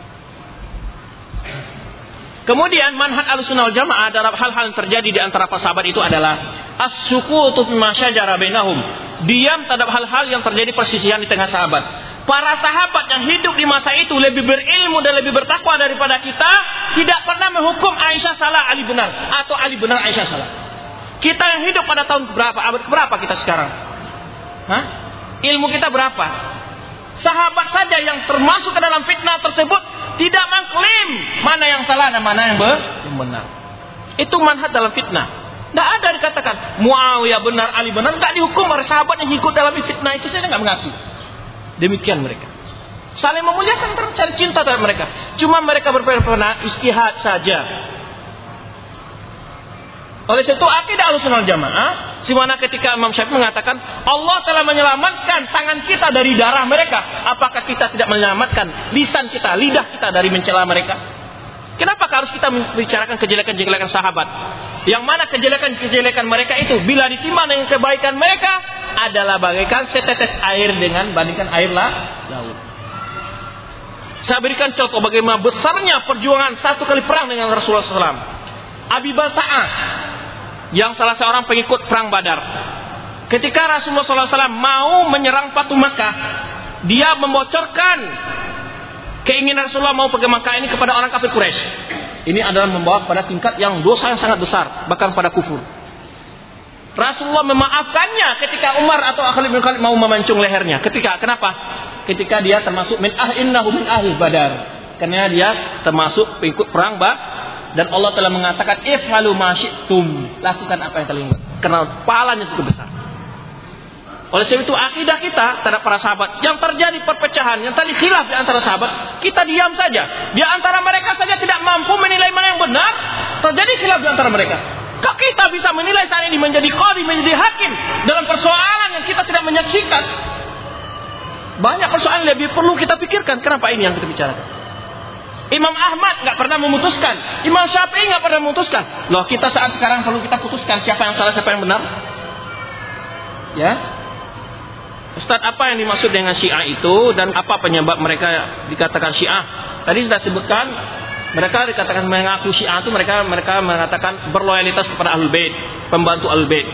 Kemudian manhaj Ahlussunnah wal Jamaah dalam hal-hal yang terjadi di antara para sahabat itu adalah as-sukutu mimma syajara bainahum. Diam terhadap hal-hal yang terjadi persisihan di tengah sahabat. Para sahabat yang hidup di masa itu lebih berilmu dan lebih bertakwa daripada kita, tidak pernah menghukum Aisyah salah, Ali benar, atau Ali benar, Aisyah salah. Kita yang hidup pada tahun berapa, abad berapa kita sekarang? Hah? Ilmu kita berapa? Sahabat saja yang termasuk ke dalam fitnah tersebut tidak mengklaim mana yang salah dan mana yang benar. Itu manhaj dalam fitnah. Tidak ada dikatakan Muawiyah benar, Ali benar. Tidak dihukum oleh sahabat yang ikut dalam fitnah itu, saya tidak mengaku. Demikian mereka. Saling memuliakan, cari cinta terhadap mereka. Cuma mereka berpernah istihad saja. Oleh sebab itu akidah Ahlussunnah wal Jamaah, di mana ketika Imam Syafi'i mengatakan Allah telah menyelamatkan tangan kita dari darah mereka, apakah kita tidak menyelamatkan lisan kita, lidah kita dari mencela mereka? Kenapa harus kita membicarakan kejelekan-kejelekan sahabat? Yang mana kejelekan-kejelekan mereka itu bila ditimbang dengan kebaikan mereka adalah bagaikan setetes air dengan bandingkan air laut. Saya berikan contoh bagaimana besarnya perjuangan satu kali perang dengan Rasulullah shallallahu alaihi wasallam. Abi Balta'ah yang salah seorang pengikut perang Badar. Ketika Rasulullah shallallahu alaihi wasallam mau menyerang Fatu Makkah, dia membocorkan keinginan Rasulullah mau pergi Makkah ini kepada orang kafir Quraisy. Ini adalah membawa pada tingkat yang dosa yang sangat besar, bahkan pada kufur. Rasulullah memaafkannya ketika Umar atau Khalid bin Khalid mau memancung lehernya. Ketika kenapa? Ketika dia termasuk min ah innahu min ahli Badar. Karena dia termasuk pengikut perang Badar. Dan Allah telah mengatakan if'alu ma syi'tum, lakukan apa yang kalian inginkan. Karena pahalanya cukup besar. Oleh sebab itu akidah kita terhadap para sahabat yang terjadi perpecahan, yang tadi khilaf di antara sahabat, kita diam saja. Di antara mereka saja tidak mampu menilai mana yang benar, terjadi khilaf di antara mereka. Kok kita bisa menilai saat ini menjadi qadhi, menjadi hakim dalam persoalan yang kita tidak menyaksikan? Banyak persoalan yang lebih perlu kita pikirkan. Kenapa ini yang kita bicarakan? Imam Ahmad nggak pernah memutuskan, Imam Syafi'i nggak pernah memutuskan. Loh, kita saat sekarang perlu kita putuskan siapa yang salah, siapa yang benar. Ya, Ustaz, apa yang dimaksud dengan Syiah itu dan apa penyebab mereka dikatakan Syiah? Tadi sudah sebutkan, mereka dikatakan mengaku Syiah itu mereka mereka mengatakan berloyalitas kepada Ahlul Bait, pembantu Ahlul Bait.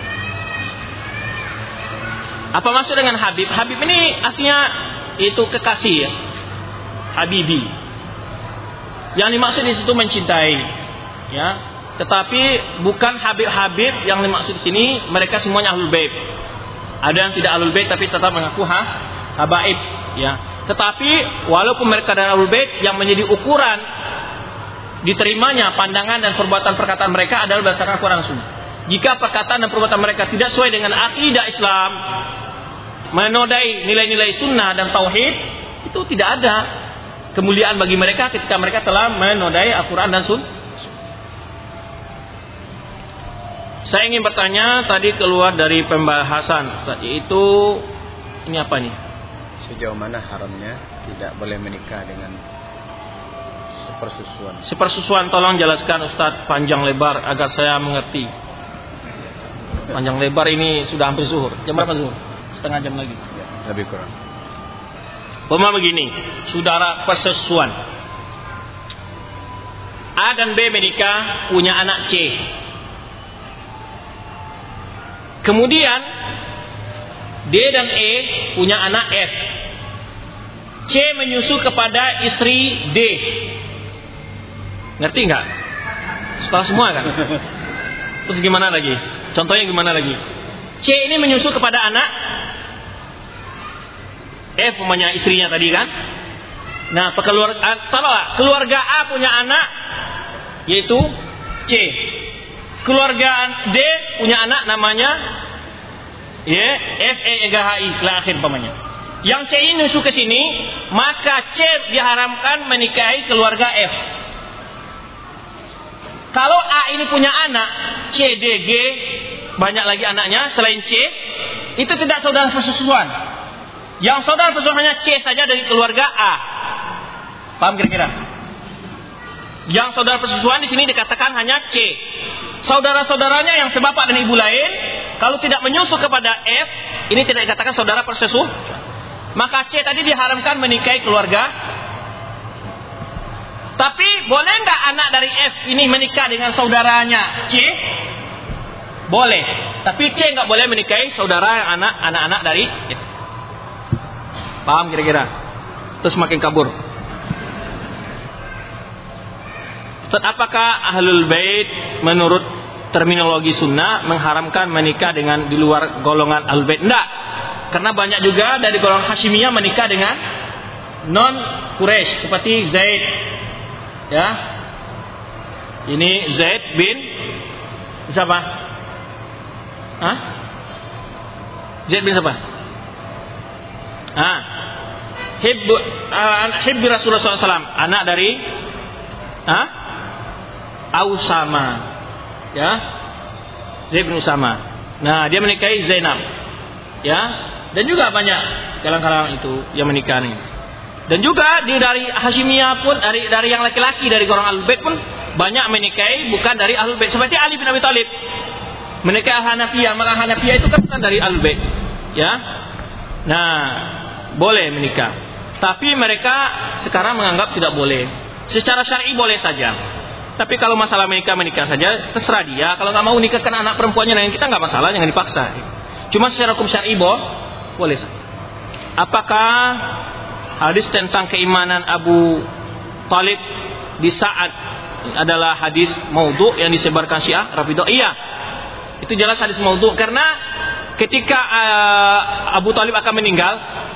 Apa maksud dengan Habib? Habib ini artinya itu kekasih ya, Habibi. Yang dimaksud di situ mencintai, ya. Tetapi bukan Habib-Habib yang dimaksud di sini. Mereka semuanya Ahlul Bait. Ada yang tidak Ahlul Bait tapi tetap mengaku ha, habaib, ya. Tetapi walaupun mereka dari Ahlul Bait, yang menjadi ukuran diterimanya pandangan dan perbuatan perkataan mereka adalah berdasarkan Quran Sunnah. Jika perkataan dan perbuatan mereka tidak sesuai dengan akidah Islam, menodai nilai-nilai sunnah dan tauhid, itu tidak ada kemuliaan bagi mereka ketika mereka telah menodai Al-Quran dan Sunnah. Saya ingin bertanya, tadi keluar dari pembahasan, yaitu ini apa nih? Sejauh mana haramnya tidak boleh menikah dengan sepersusuan? Sepersusuan, tolong jelaskan Ustaz panjang lebar agar saya mengerti. Panjang lebar ini sudah hampir zuhur. Jam berapa zuhur? Setengah jam lagi. Ya, lebih kurang. Umpama begini, saudara persesusuan. A dan B menikah, punya anak C. Kemudian D dan E punya anak F. C menyusu kepada istri D. Ngerti nggak? Setelah semua kan? Terus gimana lagi? Contohnya gimana lagi? C ini menyusu kepada anak F, punya istrinya tadi kan. Nah, keluarga, keluarga A punya anak yaitu C. Keluarga D punya anak namanya ya, F E G H I ke akhir pamannya. Yang C ini nyusu ke sini, maka C diharamkan menikahi keluarga F. Kalau A ini punya anak C, D, G, banyak lagi anaknya selain C, itu tidak saudara persusuan. Yang saudara persusuannya C saja dari keluarga A. Paham kira-kira? Yang saudara persusuan di sini dikatakan hanya C. Saudara-saudaranya yang sebapak dan ibu lain Kalau tidak menyusu kepada F, ini tidak dikatakan saudara persesu. Maka C tadi diharamkan menikahi keluarga. Tapi boleh nggak anak dari F ini menikah dengan saudaranya C? Boleh. Tapi C nggak boleh menikahi saudara yang anak anak-anak dari F. Paham kira-kira? Terus makin kabur. Ustaz, apakah Ahlul Bait menurut terminologi sunnah mengharamkan menikah dengan di luar golongan Ahlul Bait? Enggak. Karena banyak juga dari golongan Hashimiyah menikah dengan non Quraisy seperti Zaid. Ya. Ini Zaid bin siapa? Hah? Zaid bin siapa? Ah. Hibbu uh, Hibbi Rasulullah shallallahu alaihi wasallam, anak dari ah? Ausama. Ya. Zaid bin Usama. Nah, dia menikahi Zainab. Ya. Dan juga banyak kalangan-kalangan itu yang menikah nih. Dan juga di dari Hashimiyah pun, dari dari yang laki-laki dari golongan Ahlul Bait pun banyak menikahi bukan dari Ahlul Bait. Seperti Ali bin Abi Thalib menikahi Hanafiyah, maka Hanafiyah itu kan bukan dari Ahlul Bait. Ya. Nah, boleh menikah. Tapi mereka sekarang menganggap tidak boleh. Secara syar'i boleh saja. Tapi kalau masalah menikah menikah saja, terserah dia. Kalau nggak mau nikahkan anak perempuannya dengan kita nggak masalah, jangan dipaksa. Cuma secara hukum syar'i boleh saja. Apakah hadis tentang keimanan Abu Talib di saat adalah hadis maudhu yang disebarkan Syiah Rafidhah? Iya. Itu jelas hadis maudhu karena ketika uh, Abu Talib akan meninggal,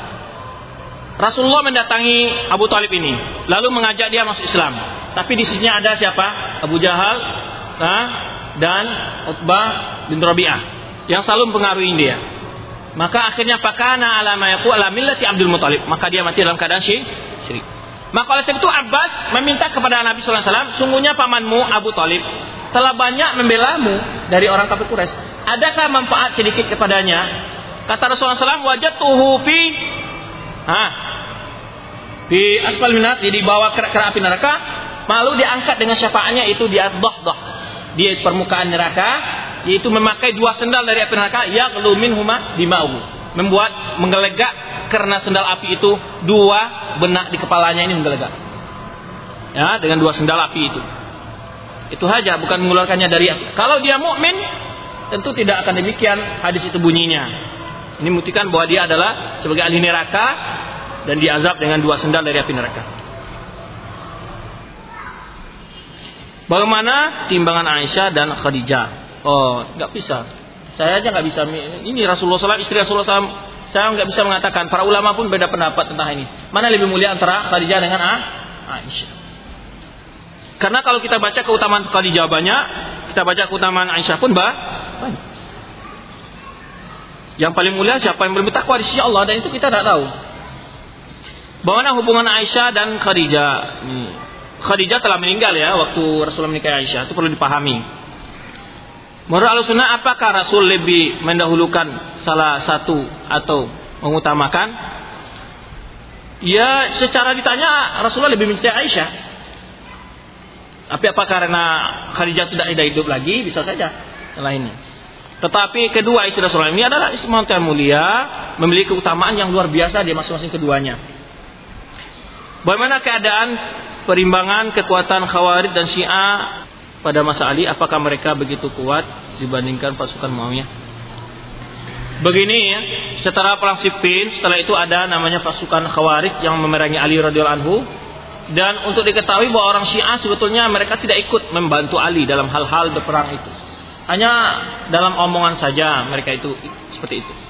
Rasulullah mendatangi Abu Talib ini, lalu mengajak dia masuk Islam. Tapi di sisinya ada siapa? Abu Jahal nah, dan Utbah bin Rabi'ah yang selalu mempengaruhi dia. Maka akhirnya fakana ala ma yaqu ala millati Abdul Muthalib, maka dia mati dalam keadaan syirik. Maka oleh sebab itu Abbas meminta kepada Nabi sallallahu alaihi wasallam, sungguhnya pamanmu Abu Talib telah banyak membelamu dari orang kafir Quraisy. Adakah manfaat sedikit kepadanya? Kata Rasulullah sallallahu alaihi wasallam, wajadtuhu fi ha di asfal minat, di bawah kerak-kerak api neraka, lalu diangkat dengan syafaatnya itu di ad-dahdah, di permukaan neraka, yaitu memakai dua sendal dari api neraka, yaghlu minhuma dima'u, membuat menggelegak karena sendal api itu dua benak di kepalanya ini menggelegak. Ya, dengan dua sendal api itu. Itu saja, bukan mengeluarkannya dari api. Kalau dia mukmin, tentu tidak akan demikian hadis itu bunyinya. Ini membuktikan bahwa dia adalah sebagai ahli neraka dan diazab dengan dua sendal dari api neraka. Bagaimana timbangan Aisyah dan Khadijah? Oh, nggak bisa. Saya aja nggak bisa. Ini Rasulullah shallallahu alaihi wasallam, istri Rasulullah shallallahu alaihi wasallam. Saya nggak bisa mengatakan. Para ulama pun beda pendapat tentang ini. Mana lebih mulia antara Khadijah dengan Aisyah? Karena kalau kita baca keutamaan Khadijah banyak, kita baca keutamaan Aisyah pun banyak. Yang paling mulia siapa yang lebih takwa di sisi Allah, dan itu kita tidak tahu. Bagaimana hubungan Aisyah dan Khadijah? Hmm. Khadijah telah meninggal ya waktu Rasulullah menikahi Aisyah, itu perlu dipahami. Menurut Ahlussunnah, apakah Rasul lebih mendahulukan salah satu atau mengutamakan? Ya, secara ditanya Rasulullah lebih mencintai Aisyah. Tapi apa karena Khadijah tidak ada hidup lagi? Bisa saja lainnya. Tetapi kedua istri Rasulullah ini adalah istri yang mulia, memiliki keutamaan yang luar biasa di masing-masing keduanya. Bagaimana keadaan perimbangan kekuatan Khawarij dan Syiah pada masa Ali? Apakah mereka begitu kuat dibandingkan pasukan Muawiyah? Begini ya, setelah perang Siffin, setelah itu ada namanya pasukan Khawarij yang memerangi Ali radhiyallahu anhu. Dan untuk diketahui bahwa orang Syiah sebetulnya mereka tidak ikut membantu Ali dalam hal-hal berperang itu. Hanya dalam omongan saja mereka itu seperti itu.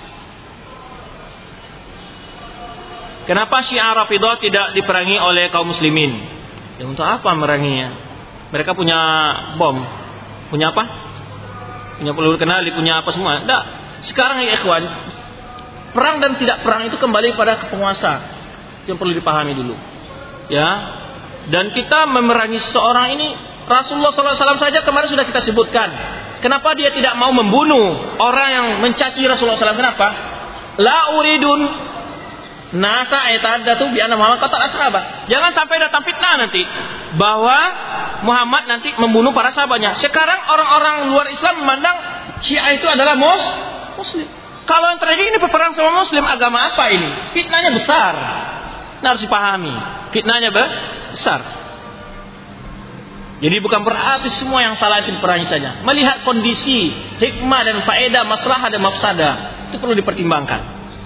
Kenapa Syiah Rafidhah tidak diperangi oleh kaum muslimin? Ya, untuk apa meranginya? Mereka punya bom, punya apa? Punya peluru kendali, punya apa semua? Tidak. Sekarang ya ikhwan, perang dan tidak perang itu kembali pada penguasa. Yang perlu dipahami dulu. Ya. Dan kita memerangi seseorang ini, Rasulullah shallallahu alaihi wasallam saja kemarin sudah kita sebutkan. Kenapa dia tidak mau membunuh orang yang mencaci Rasulullah shallallahu alaihi wasallam? Kenapa? La uridun nasa ayatadatu bi anna Muhammad qatal ashabah. Jangan sampai datang fitnah nanti bahwa Muhammad nanti membunuh para sahabatnya. Sekarang orang-orang luar Islam memandang Syiah itu adalah mus, muslim. Kalau yang terjadi ini peperangan sama muslim, agama apa ini? Fitnahnya besar. Nah, harus dipahami. Fitnahnya besar. Jadi bukan berarti semua yang salah itu diperangi saja. Melihat kondisi, hikmah dan faedah, maslahah dan mafsadah, itu perlu dipertimbangkan.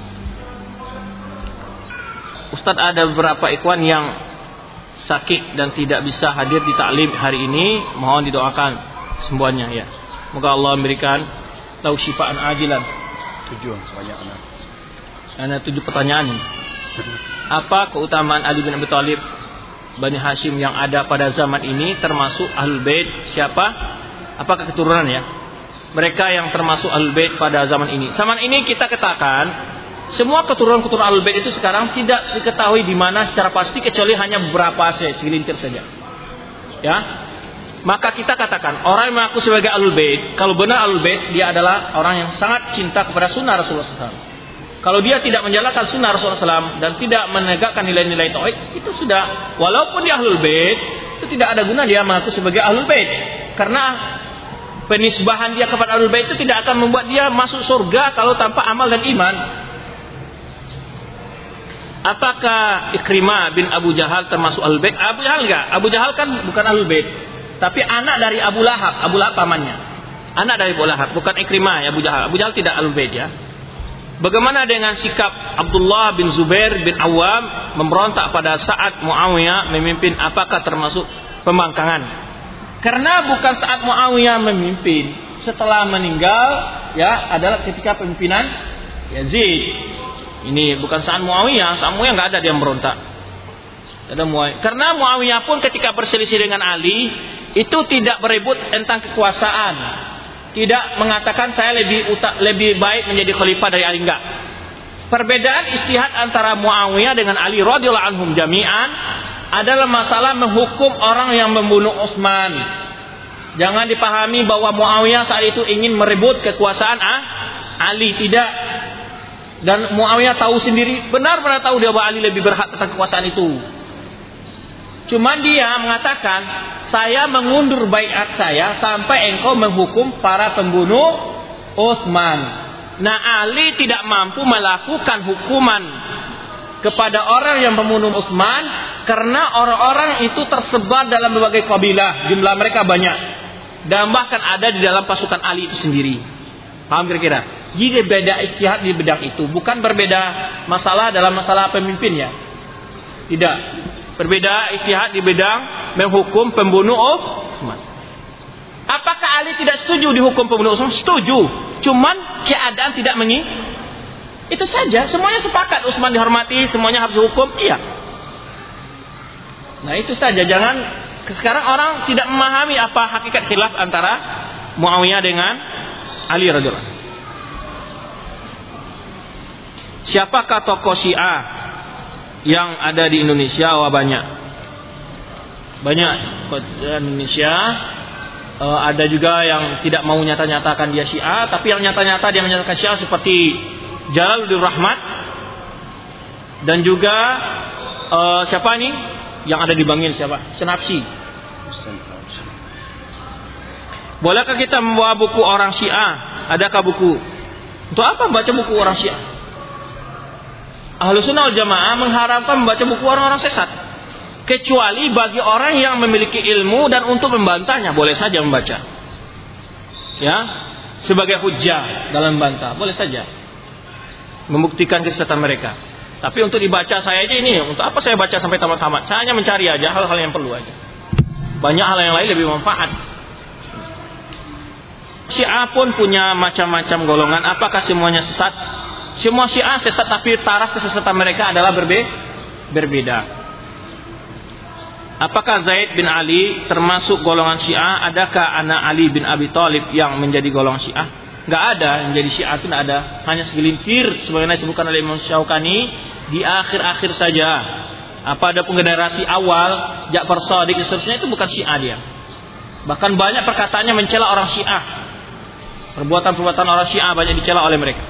Ustadz, ada beberapa ikhwan yang sakit dan tidak bisa hadir di taklim hari ini, mohon didoakan kesembuhannya ya. Semoga Allah memberikan lahu syifaan ajilan. Tujuh banyak anak. Ada tujuh pertanyaan. Apa keutamaan Ali bin Abi Thalib Bani Hashim yang ada pada zaman ini, termasuk Ahlul Bait? Siapa? Apakah keturunan ya? Mereka yang termasuk Ahlul Bait pada zaman ini. Zaman ini kita katakan semua keturunan-keturunan Ahlul Bait itu sekarang tidak diketahui di mana secara pasti, kecuali hanya beberapa saja, segelintir saja. Ya. Maka kita katakan orang yang mengaku sebagai Ahlul Bait, kalau benar Ahlul Bait, dia adalah orang yang sangat cinta kepada sunnah Rasulullah shallallahu alaihi wasallam. Kalau dia tidak menjalankan sunnah Rasulullah shallallahu alaihi wasallam dan tidak menegakkan nilai-nilai tauhid, itu sudah, walaupun dia Ahlul Bait, itu tidak ada guna dia mengaku sebagai Ahlul Bait, karena penisbahan dia kepada Ahlul Bait itu tidak akan membuat dia masuk surga kalau tanpa amal dan iman. Apakah Ikrimah bin Abu Jahal termasuk Ahlul Bait? Abu Jahal enggak. Abu Jahal kan bukan Ahlul Bait, tapi anak dari Abu Lahab. Abu Lahab pamannya. Anak dari Abu Lahab, bukan Ikrimah ya Abu Jahal. Abu Jahal tidak Ahlul Bait ya. Bagaimana dengan sikap Abdullah bin Zubair bin Awam memberontak pada saat Muawiyah memimpin? Apakah termasuk pembangkangan? Karena bukan saat Muawiyah memimpin, setelah meninggal ya adalah ketika pemimpinan Yazid. Ini bukan saat Muawiyah, saat Muawiyah nggak ada dia memberontak. Ada Muawiyah. Karena Muawiyah pun ketika berselisih dengan Ali itu tidak berebut tentang kekuasaan. Tidak mengatakan saya lebih utak, lebih baik menjadi khalifah dari Ali, enggak. Perbedaan istihad antara Muawiyah dengan Ali radhiyallahu anhum jami'an adalah masalah menghukum orang yang membunuh Utsman. Jangan dipahami bahwa Muawiyah saat itu ingin merebut kekuasaan ah, Ali, tidak. Dan Muawiyah tahu sendiri, benar-benar tahu dia bahwa Ali lebih berhak tentang kekuasaan itu. Cuman dia mengatakan, saya mengundur baiat saya sampai engkau menghukum para pembunuh Utsman. Nah, Ali tidak mampu melakukan hukuman kepada orang yang membunuh Utsman karena orang-orang itu tersebar dalam berbagai kabilah, jumlah mereka banyak, dan bahkan ada di dalam pasukan Ali itu sendiri. Paham kira-kira? Jadi beda ijtihad di bidang itu, bukan berbeda masalah dalam masalah pemimpin ya. Tidak. Berbeda ijtihad di bidang menghukum pembunuh Utsman. Apakah Ali tidak setuju dihukum pembunuh Utsman? Setuju. Cuman keadaan tidak menginginkan. Itu saja. Semuanya sepakat Utsman dihormati, semuanya harus dihukum. Iya. Nah, itu saja. Jangan sekarang orang tidak memahami apa hakikat khilaf antara Muawiyah dengan Ali radhiyallahu anhu. Siapakah tokoh Syiah yang ada di Indonesia? Wah, banyak. Banyak di Indonesia. E, ada juga yang tidak mau nyata-nyatakan dia Syiah, tapi yang nyata-nyata dia menyatakan Syiah seperti Jalaluddin Rahmat. Dan juga e, siapa nih yang ada di Bangil, siapa? Senapsi. Bolehkah kita membawa buku orang Syiah? Adakah buku? Untuk apa baca buku orang Syiah? Ahlus Sunnah wal Jamaah mengharapkan membaca buku orang-orang sesat, kecuali bagi orang yang memiliki ilmu dan untuk membantahnya boleh saja membaca. Ya, sebagai hujjah dalam membantah boleh saja membuktikan kesesatan mereka. Tapi untuk dibaca saya aja ini, untuk apa saya baca sampai tamat-tamat? Saya hanya mencari aja hal-hal yang perlu aja. Banyak hal yang lain lebih manfaat. Syiah pun punya macam-macam golongan. Apakah semuanya sesat? Semua Syiah sesat, tapi taraf kesesatan mereka adalah berbe berbeda. Apakah Zaid bin Ali termasuk golongan Syiah? Adakah anak Ali bin Abi Thalib yang menjadi golongan Syiah? Enggak ada yang menjadi Syiah, itu tidak ada. Hanya segelintir sebagaimana disebutkan oleh Imam Syaukani di akhir-akhir saja. Apa ada generasi awal Ja'far Shadiq dan seterusnya itu bukan Syiah dia. Bahkan banyak perkataannya mencela orang Syiah. Perbuatan-perbuatan orang Syiah banyak dicela oleh mereka.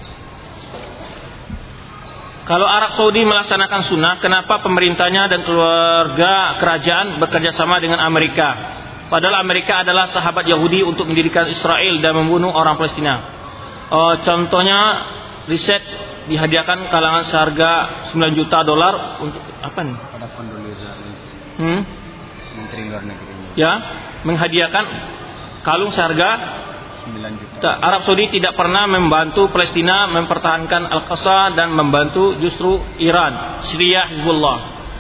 Kalau Arab Saudi melaksanakan sunnah, kenapa pemerintahnya dan keluarga kerajaan bekerja sama dengan Amerika? Padahal Amerika adalah sahabat Yahudi untuk mendirikan Israel dan membunuh orang Palestina. Uh, contohnya riset dihadiahkan kalangan seharga sembilan juta dolar untuk apa nih? Pada Condoleezza Hmm? Menteri Luar Negeri. Ya, menghadiahkan kalung seharga sembilan juta. Arab Saudi tidak pernah membantu Palestina mempertahankan Al-Aqsa dan membantu justru Iran, Syria, Hizbullah.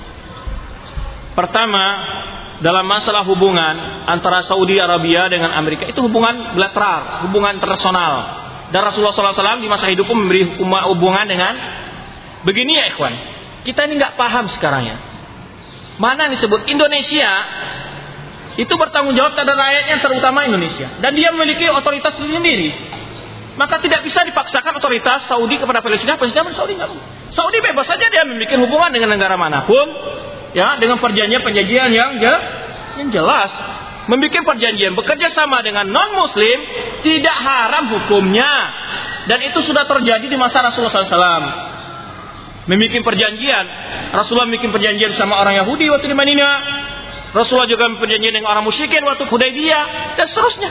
Pertama, dalam masalah hubungan antara Saudi Arabia dengan Amerika itu hubungan bilateral, hubungan internasional. Dan Rasulullah shallallahu alaihi wasallam di masa hidupnya memberi hubungan dengan begini ya ikhwan. Kita ini nggak paham sekarang ya. Mana disebut Indonesia itu bertanggung jawab terhadap rakyatnya, terutama Indonesia, dan dia memiliki otoritas sendiri. Maka tidak bisa dipaksakan otoritas Saudi kepada Palestina. Palestina pada Saudi nggak. Saudi bebas saja dia memiliki hubungan dengan negara manapun, ya, dengan perjanjian-perjanjian yang yang jelas. Membikin perjanjian bekerja sama dengan non-muslim tidak haram hukumnya, dan itu sudah terjadi di masa Rasulullah shallallahu alaihi wasallam. Membikin perjanjian, Rasulullah membikin perjanjian sama orang Yahudi waktu di Madinah. Rasulullah juga membikin perjanjian dengan orang musyrikin waktu Hudaybiyah dan seterusnya.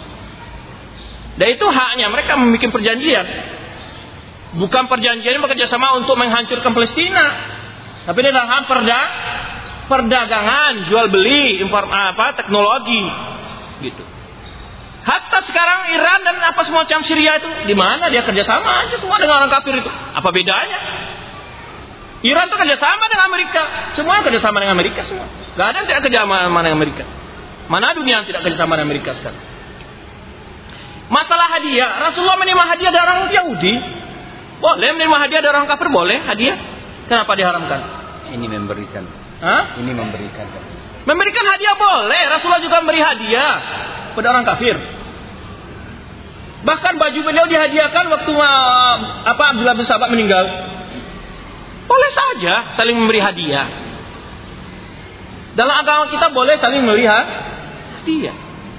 Dan itu haknya mereka membikin perjanjian. Bukan perjanjian bekerja sama untuk menghancurkan Palestina, tapi dalam perda perdagangan, jual beli, inform apa, teknologi, gitu. Hatta sekarang Iran dan apa semua macam Syria itu, di mana dia kerjasama aja semua dengan orang kafir itu. Apa bedanya? Iran itu kerjasama dengan Amerika, semua kerjasama dengan Amerika semua. Gak ada yang tidak kerjasama dengan Amerika. Mana dunia yang tidak kerjasama dengan Amerika sekarang? Masalah hadiah, Rasulullah menerima hadiah dari orang Yahudi. Boleh menerima hadiah dari orang kafir, boleh hadiah. Kenapa diharamkan? Ini memberikan. Hah? Ini memberikan. Memberikan hadiah boleh. Rasulullah juga memberi hadiah pada orang kafir. Bahkan baju beliau dihadiahkan waktu uh, apa Abdullah bin Sabah meninggal. Boleh saja saling memberi hadiah. Dalam agama kita boleh saling memberi hadiah.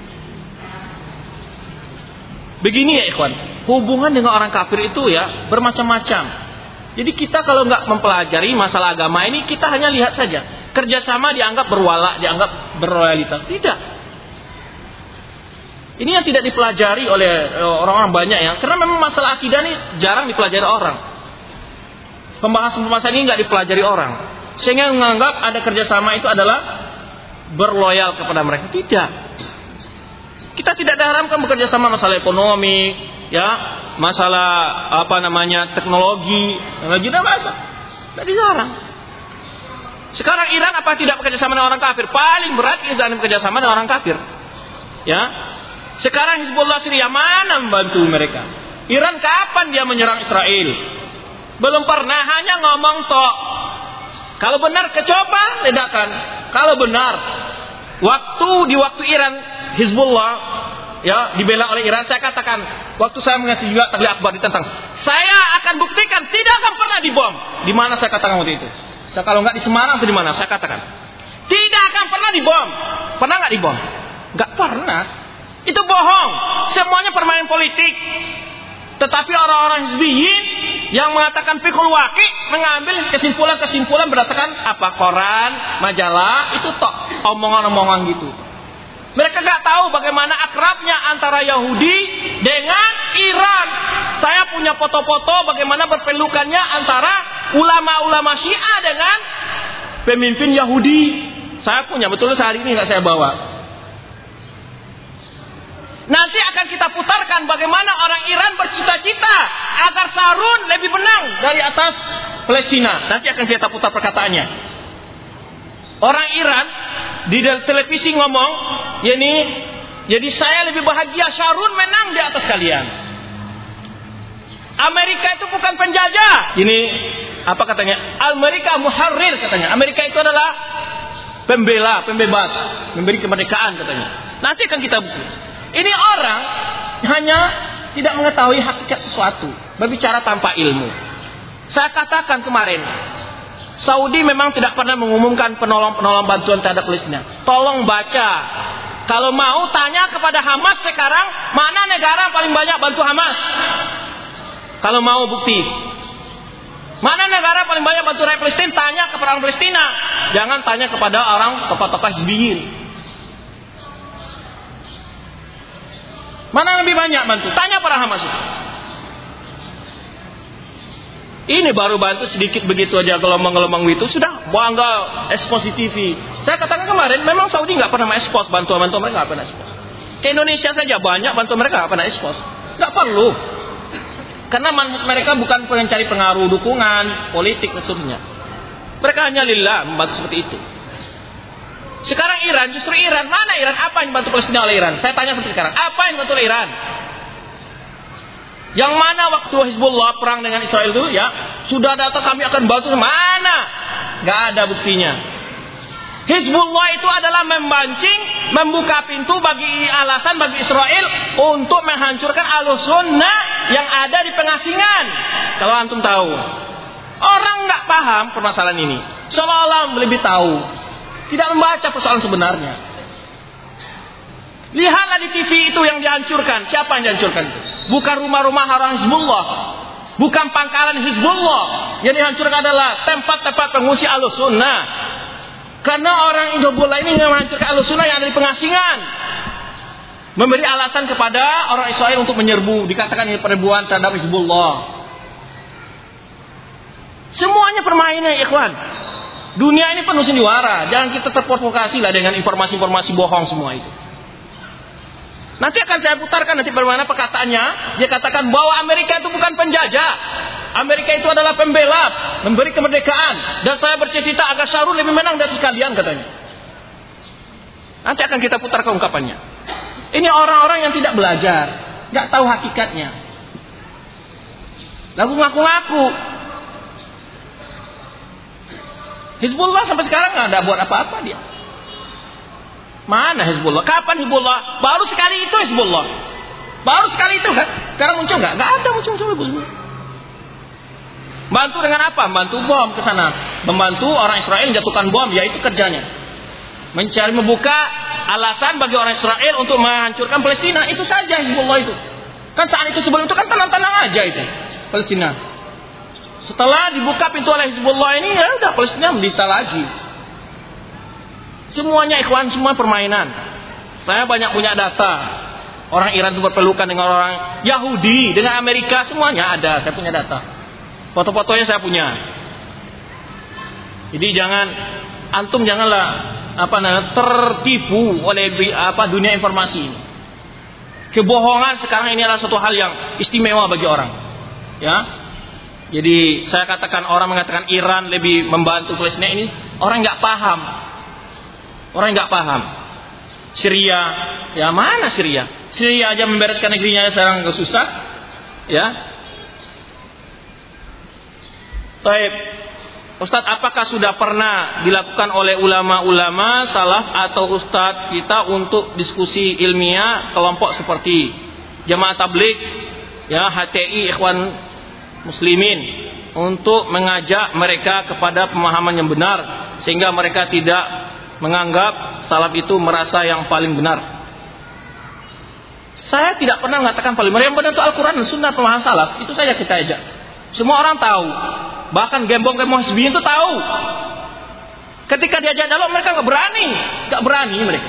Begini ya ikhwan, hubungan dengan orang kafir itu ya bermacam-macam. Jadi kita kalau nggak mempelajari masalah agama ini, kita hanya lihat saja. Kerjasama dianggap berwala, dianggap berloyalitas. Tidak. Ini yang tidak dipelajari oleh orang-orang banyak ya. Karena memang masalah akidah ini jarang dipelajari orang. Pembahasan-pembahasan ini nggak dipelajari orang. Sehingga menganggap ada kerjasama itu adalah berloyal kepada mereka. Tidak. Kita tidak diharamkan bekerja sama masalah ekonomi, ya, masalah apa namanya teknologi, teknologi dan bahasa. Tidak dilarang. Sekarang Iran apa tidak bekerja sama dengan orang kafir? Paling berat Iran bekerja sama dengan orang kafir. Ya. Sekarang Hizbullah Syria mana membantu mereka? Iran kapan dia menyerang Israel? Belum pernah, hanya ngomong tok. Kalau benar kecoba, ledakan. Kalau benar, waktu di waktu Iran Hizbullah ya dibela oleh Iran, saya katakan waktu saya mengasih juga tabligh akbar ditentang, saya akan buktikan tidak akan pernah dibom. Di mana saya katakan waktu itu? Saya kalau nggak di Semarang atau di mana? Saya katakan tidak akan pernah dibom. Pernah nggak dibom? Nggak pernah. Itu bohong. Semuanya permainan politik. Tetapi orang-orang hizbiyin yang mengatakan fiqhul waqi mengambil kesimpulan-kesimpulan berdasarkan apa? Koran, majalah, itu tok omongan-omongan gitu. Mereka nggak tahu bagaimana akrabnya antara Yahudi dengan Iran. Saya punya foto-foto bagaimana berpelukannya antara ulama-ulama Syiah dengan pemimpin Yahudi. Saya punya, betul sehari ini nggak saya bawa. Nanti akan kita putarkan bagaimana orang Iran bercita-cita agar Sarun lebih menang dari atas Palestina. Nanti akan kita putar perkataannya. Orang Iran di televisi ngomong, ya ini, jadi saya lebih bahagia Syarun menang di atas kalian. Amerika itu bukan penjajah. Ini apa katanya? Amerika muharrir katanya. Amerika itu adalah pembela, pembebas, memberi kemerdekaan katanya. Nanti akan kita buku. Ini orang hanya tidak mengetahui hakikat sesuatu, berbicara tanpa ilmu. Saya katakan kemarin, Saudi memang tidak pernah mengumumkan penolong-penolong bantuan terhadap Palestina. Tolong baca. Kalau mau tanya kepada Hamas sekarang, mana negara paling banyak bantu Hamas? Kalau mau bukti. Mana negara paling banyak bantu rakyat Palestina? Tanya kepada orang Palestina. Jangan tanya kepada orang tokoh-tokoh Hizbiyin. Mana yang lebih banyak bantu? Tanya para Hamas. Ini baru bantu sedikit begitu aja, gelombang-gelombang itu sudah bangga ekspos di T V. Saya katakan kemarin, memang Saudi nggak pernah ekspos bantuan-bantuan mereka, nggak pernah ekspos. Ke Indonesia saja banyak bantuan mereka nggak pernah ekspos. Nggak perlu, karena mereka bukan pencari pengaruh, dukungan politik dan sebagainya. Mereka hanya lillah membantu seperti itu. Sekarang Iran, justru Iran, mana Iran? Apa yang dibantu Palestina oleh Iran? Saya tanya seperti sekarang, apa yang dibantu oleh Iran? Yang mana waktu Hizbullah perang dengan Israel itu, ya sudah datang kami akan bantu, mana? Gak ada buktinya. Hizbullah itu adalah membancing, membuka pintu bagi alasan bagi Israel untuk menghancurkan Ahlussunnah yang ada di pengasingan. Kalau antum tahu, orang nggak paham permasalahan ini, seolah-olah lebih tahu, tidak membaca persoalan sebenarnya. Lihatlah di T V itu yang dihancurkan. Siapa yang dihancurkan itu? Bukan rumah-rumah orang Hizbullah, bukan pangkalan Hizbullah. Yang dihancurkan adalah tempat-tempat pengungsi Ahlussunnah. Karena orang Hizbullah ini menghancurkan Ahlussunnah yang ada di pengasingan, memberi alasan kepada orang Israel untuk menyerbu. Dikatakan ini perbuatan terhadap Hizbullah. Semuanya permainan, ikhwan. Dunia ini penuh sandiwara. Jangan kita terprovokasi lah dengan informasi-informasi bohong semua itu. Nanti akan saya putarkan nanti bagaimana perkataannya. Dia katakan bahwa Amerika itu bukan penjajah. Amerika itu adalah pembela, memberi kemerdekaan. Dan saya bercita-cita agar Syarul lebih menang dari sekalian, katanya. Nanti akan kita putarkan ungkapannya. Ini orang-orang yang tidak belajar, nggak tahu hakikatnya. Lalu ngaku-ngaku. Hizbullah sampai sekarang nggak ada buat apa-apa dia. Mana Hizbullah? Kapan Hizbullah? Baru sekali itu Hizbullah. Baru sekali itu kan? Sekarang muncul nggak? Nggak ada muncul-muncul Hizbullah. Bantu dengan apa? Bantu bom ke sana. Membantu orang Israel menjatuhkan bom, yaitu kerjanya. Mencari membuka alasan bagi orang Israel untuk menghancurkan Palestina. Itu saja Hizbullah itu. Kan saat itu sebelum itu kan tenang-tenang aja itu Palestina. Setelah dibuka pintu oleh Hizbullah ini, ya udah Palestina menderita lagi. Semuanya ikhwan, semua permainan. Saya banyak punya data. Orang Iran itu berpelukan dengan orang Yahudi, dengan Amerika, semuanya ada. Saya punya data. Foto-fotonya saya punya. Jadi jangan, antum janganlah apa namanya tertipu oleh apa dunia informasi ini. Kebohongan sekarang ini adalah suatu hal yang istimewa bagi orang. Ya. Jadi saya katakan orang mengatakan Iran lebih membantu Palestina ini, orang nggak paham. Orang nggak paham. Syria, ya mana Syria? Syria aja membereskan negerinya sekarang nggak susah, ya. Baik, Ustadz, apakah sudah pernah dilakukan oleh ulama-ulama salaf atau ustadz kita untuk diskusi ilmiah kelompok seperti Jamaah Tabligh, ya H T I, Ikhwan Muslimin, untuk mengajak mereka kepada pemahaman yang benar sehingga mereka tidak menganggap salaf itu merasa yang paling benar. Saya tidak pernah mengatakan paling benar. Yang benar itu Al-Quran dan Sunnah pemahaman salaf. Itu saja kita ajak. Semua orang tahu. Bahkan gembong-gembong hizbiyin itu tahu. Ketika diajak dialog mereka nggak berani, nggak berani mereka.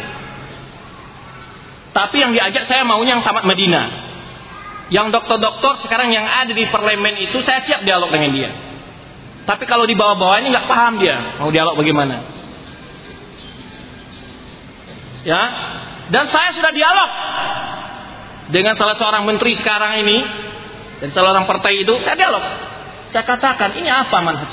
Tapi yang diajak saya maunya yang tamat Madinah. Yang doktor-doktor sekarang yang ada di parlemen itu saya siap dialog dengan dia. Tapi kalau di bawah-bawah ini nggak paham dia mau dialog bagaimana. Ya, dan saya sudah dialog dengan salah seorang menteri sekarang ini dan salah seorang partai itu, saya dialog. Saya katakan ini apa manhaj?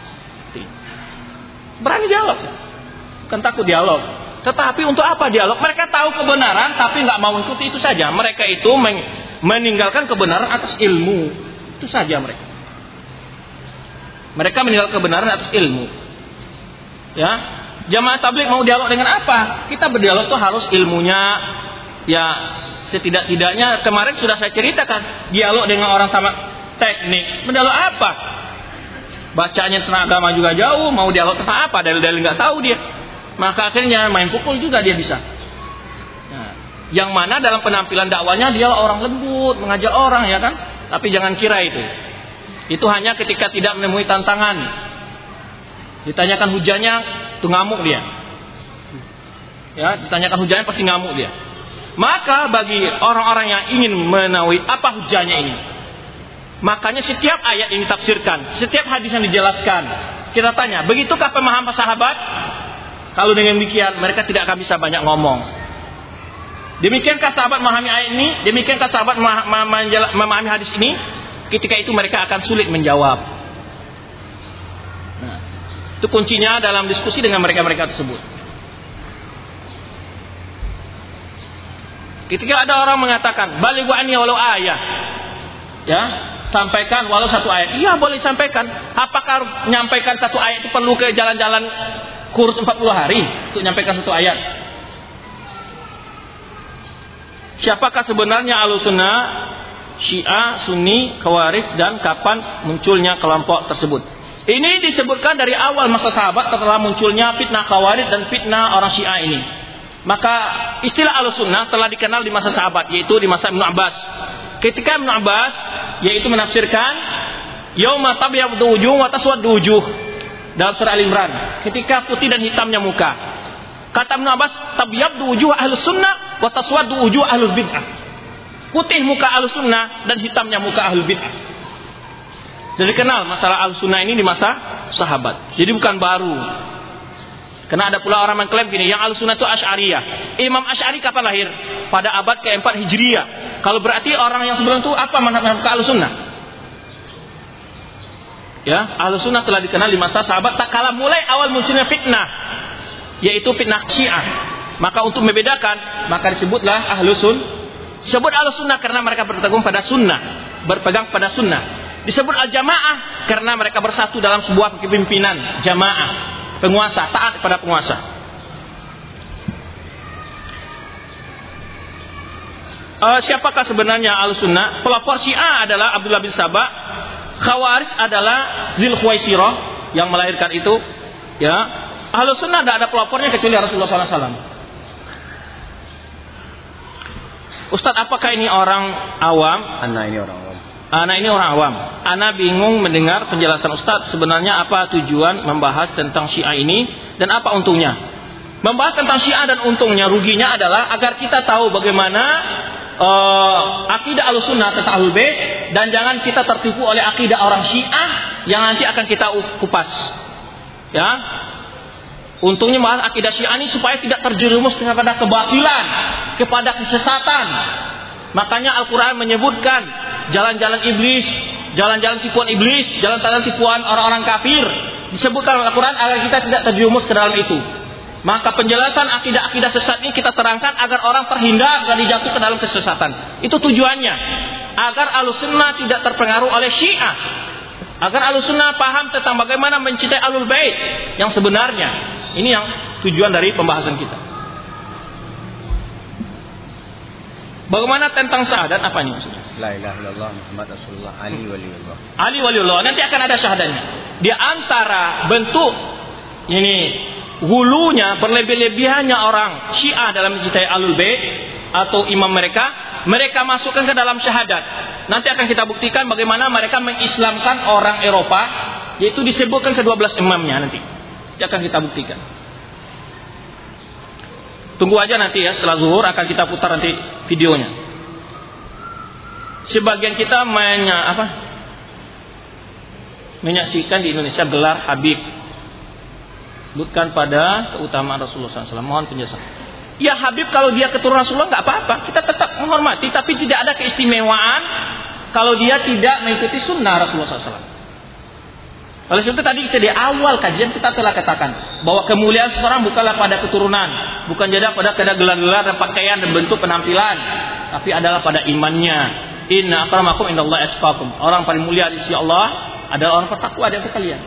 Berani dialog, kan takut dialog. Tetapi untuk apa dialog? Mereka tahu kebenaran tapi nggak mau ikuti, itu saja. Mereka itu meninggalkan kebenaran atas ilmu, itu saja mereka. Mereka meninggalkan kebenaran atas ilmu. Ya. Jamaah Tabligh mau dialog dengan apa? Kita berdialog tuh harus ilmunya, ya setidak-tidaknya kemarin sudah saya ceritakan dialog dengan orang tamat teknik. Berdialog apa? Bacanya tentang agama juga jauh, mau dialog tentang apa? Dalil-dalil nggak tahu dia. Maka akhirnya main pukul juga dia bisa. Nah, yang mana dalam penampilan dakwanya dia orang lembut, mengajak orang, ya kan? Tapi jangan kira itu. Itu hanya ketika tidak menemui tantangan. Ditanyakan hujannya, itu ngamuk dia. Ya, ditanyakan hujannya pasti ngamuk dia. Maka bagi orang-orang yang ingin menawi apa hujahnya ini, makanya setiap ayat yang ditafsirkan, setiap hadis yang dijelaskan, kita tanya, begitukah pemahaman sahabat? Kalau dengan demikian mereka tidak akan bisa banyak ngomong. Demikiankah sahabat memahami ayat ini? Demikiankah sahabat memahami hadis ini? Ketika itu mereka akan sulit menjawab. Nah, itu kuncinya dalam diskusi dengan mereka-mereka tersebut. Ketika ada orang mengatakan, balighu anni walau ayah, ya, sampaikan walau satu ayat. Iya, boleh sampaikan. Apakah menyampaikan satu ayat itu perlu ke jalan-jalan kurus empat puluh hari untuk menyampaikan satu ayat? Siapakah sebenarnya Ahlussunnah, Syiah, Sunni, Khawarij, dan kapan munculnya kelompok tersebut? Ini disebutkan dari awal masa sahabat setelah munculnya fitnah Khawarij dan fitnah orang Syiah ini. Maka istilah Ahlussunnah telah dikenal di masa sahabat, yaitu di masa Ibnu Abbas. Ketika Ibnu Abbas yaitu menafsirkan yauma tabyaddu wujuh wa taswaddu wujuh dalam surah Al-Imran, ketika putih dan hitamnya muka. Kata Ibnu Abbas, tabyaddu wujuh ahlus sunnah wa taswaddu wujuh ahlul bid'ah. Putih muka ahlus sunnah dan hitamnya muka ahlul bid'ah. Jadi kenal masalah ahlus sunnah ini di masa sahabat. Jadi bukan baru. Karena ada pula orang mengklaim gini, yang Ahlussunnah itu Asy'ariyah. Imam Asy'ari kapan lahir? Pada abad keempat Hijriyah. Kalau berarti orang yang sebelum itu apa manhaj Ahlussunnah? Ya, Ahlussunnah telah dikenal di masa sahabat tak kala mulai awal munculnya fitnah, yaitu fitnah Syiah. Maka untuk membedakan, maka disebutlah Ahlussunnah. Disebut Ahlussunnah karena mereka berpegang pada sunnah, berpegang pada sunnah. Disebut Al-Jamaah karena mereka bersatu dalam sebuah kepemimpinan jamaah. Penguasa, taat kepada penguasa. Uh, siapakah sebenarnya Ahlussunnah? Pelopor Syiah adalah Abdullah bin Sabah. Khawarij adalah Dzulkhuwaisirah yang melahirkan itu. Ya, Ahlussunnah tidak ada pelopornya kecuali Rasulullah sallallahu alaihi wasallam. Ustadz, apakah ini orang awam? Anak ini orang awam. Anak ini orang awam. Ana bingung mendengar penjelasan Ustadz. Sebenarnya apa tujuan membahas tentang Syiah ini dan apa untungnya? Membahas tentang Syiah dan untungnya, ruginya adalah agar kita tahu bagaimana uh, akidah Ahlussunnah tentang Ahlul Bait, dan jangan kita tertipu oleh akidah orang Syiah yang nanti akan kita kupas. Ya. Untungnya membahas akidah Syiah ini supaya tidak terjerumus kepada kebatilan, kepada kesesatan. Makanya Al-Quran menyebutkan jalan-jalan iblis, jalan-jalan tipuan iblis, jalan-jalan tipuan orang-orang kafir. Disebutkan Al-Quran agar kita tidak terjerumus ke dalam itu. Maka penjelasan akidah-akidah sesat ini kita terangkan agar orang terhindar dari jatuh ke dalam kesesatan. Itu tujuannya. Agar Ahlussunnah tidak terpengaruh oleh Syiah. Agar Ahlussunnah paham tentang bagaimana mencintai Ahlul Bait yang sebenarnya. Ini yang tujuan dari pembahasan kita. Bagaimana tentang syahadat? Apa ini maksudnya? La ilaha illallah Muhammad Rasulullah Ali waliullah. Ali waliullah. Nanti akan ada syahadatnya. Di antara bentuk ini hulunya, berlebih-lebihannya orang Syiah dalam mencintai Ahlul Bait atau imam mereka, mereka masukkan ke dalam syahadat. Nanti akan kita buktikan bagaimana mereka mengislamkan orang Eropa, yaitu disebutkan ke dua belas imamnya nanti. Nanti akan kita buktikan. Tunggu aja nanti ya, setelah zuhur akan kita putar nanti videonya. Sebagian kita menya, apa, menyaksikan di Indonesia gelar Habib. Sebutkan pada keutamaan Rasulullah sallallahu alaihi wasallam. Mohon penjelasan. Ya, Habib kalau dia keturunan Rasulullah nggak apa-apa. Kita tetap menghormati, tapi tidak ada keistimewaan kalau dia tidak mengikuti sunnah Rasulullah sallallahu alaihi wasallam. Oleh sebab itu tadi kita di awal kajian kita telah katakan bahwa kemuliaan seseorang bukanlah pada keturunan, bukan jadi pada pada gelar-gelar dan pakaian dan bentuk penampilan, tapi adalah pada imannya. Inna akramakum indallahi atqakum. Orang paling mulia di sisi Allah adalah orang bertakwa di antara kalian.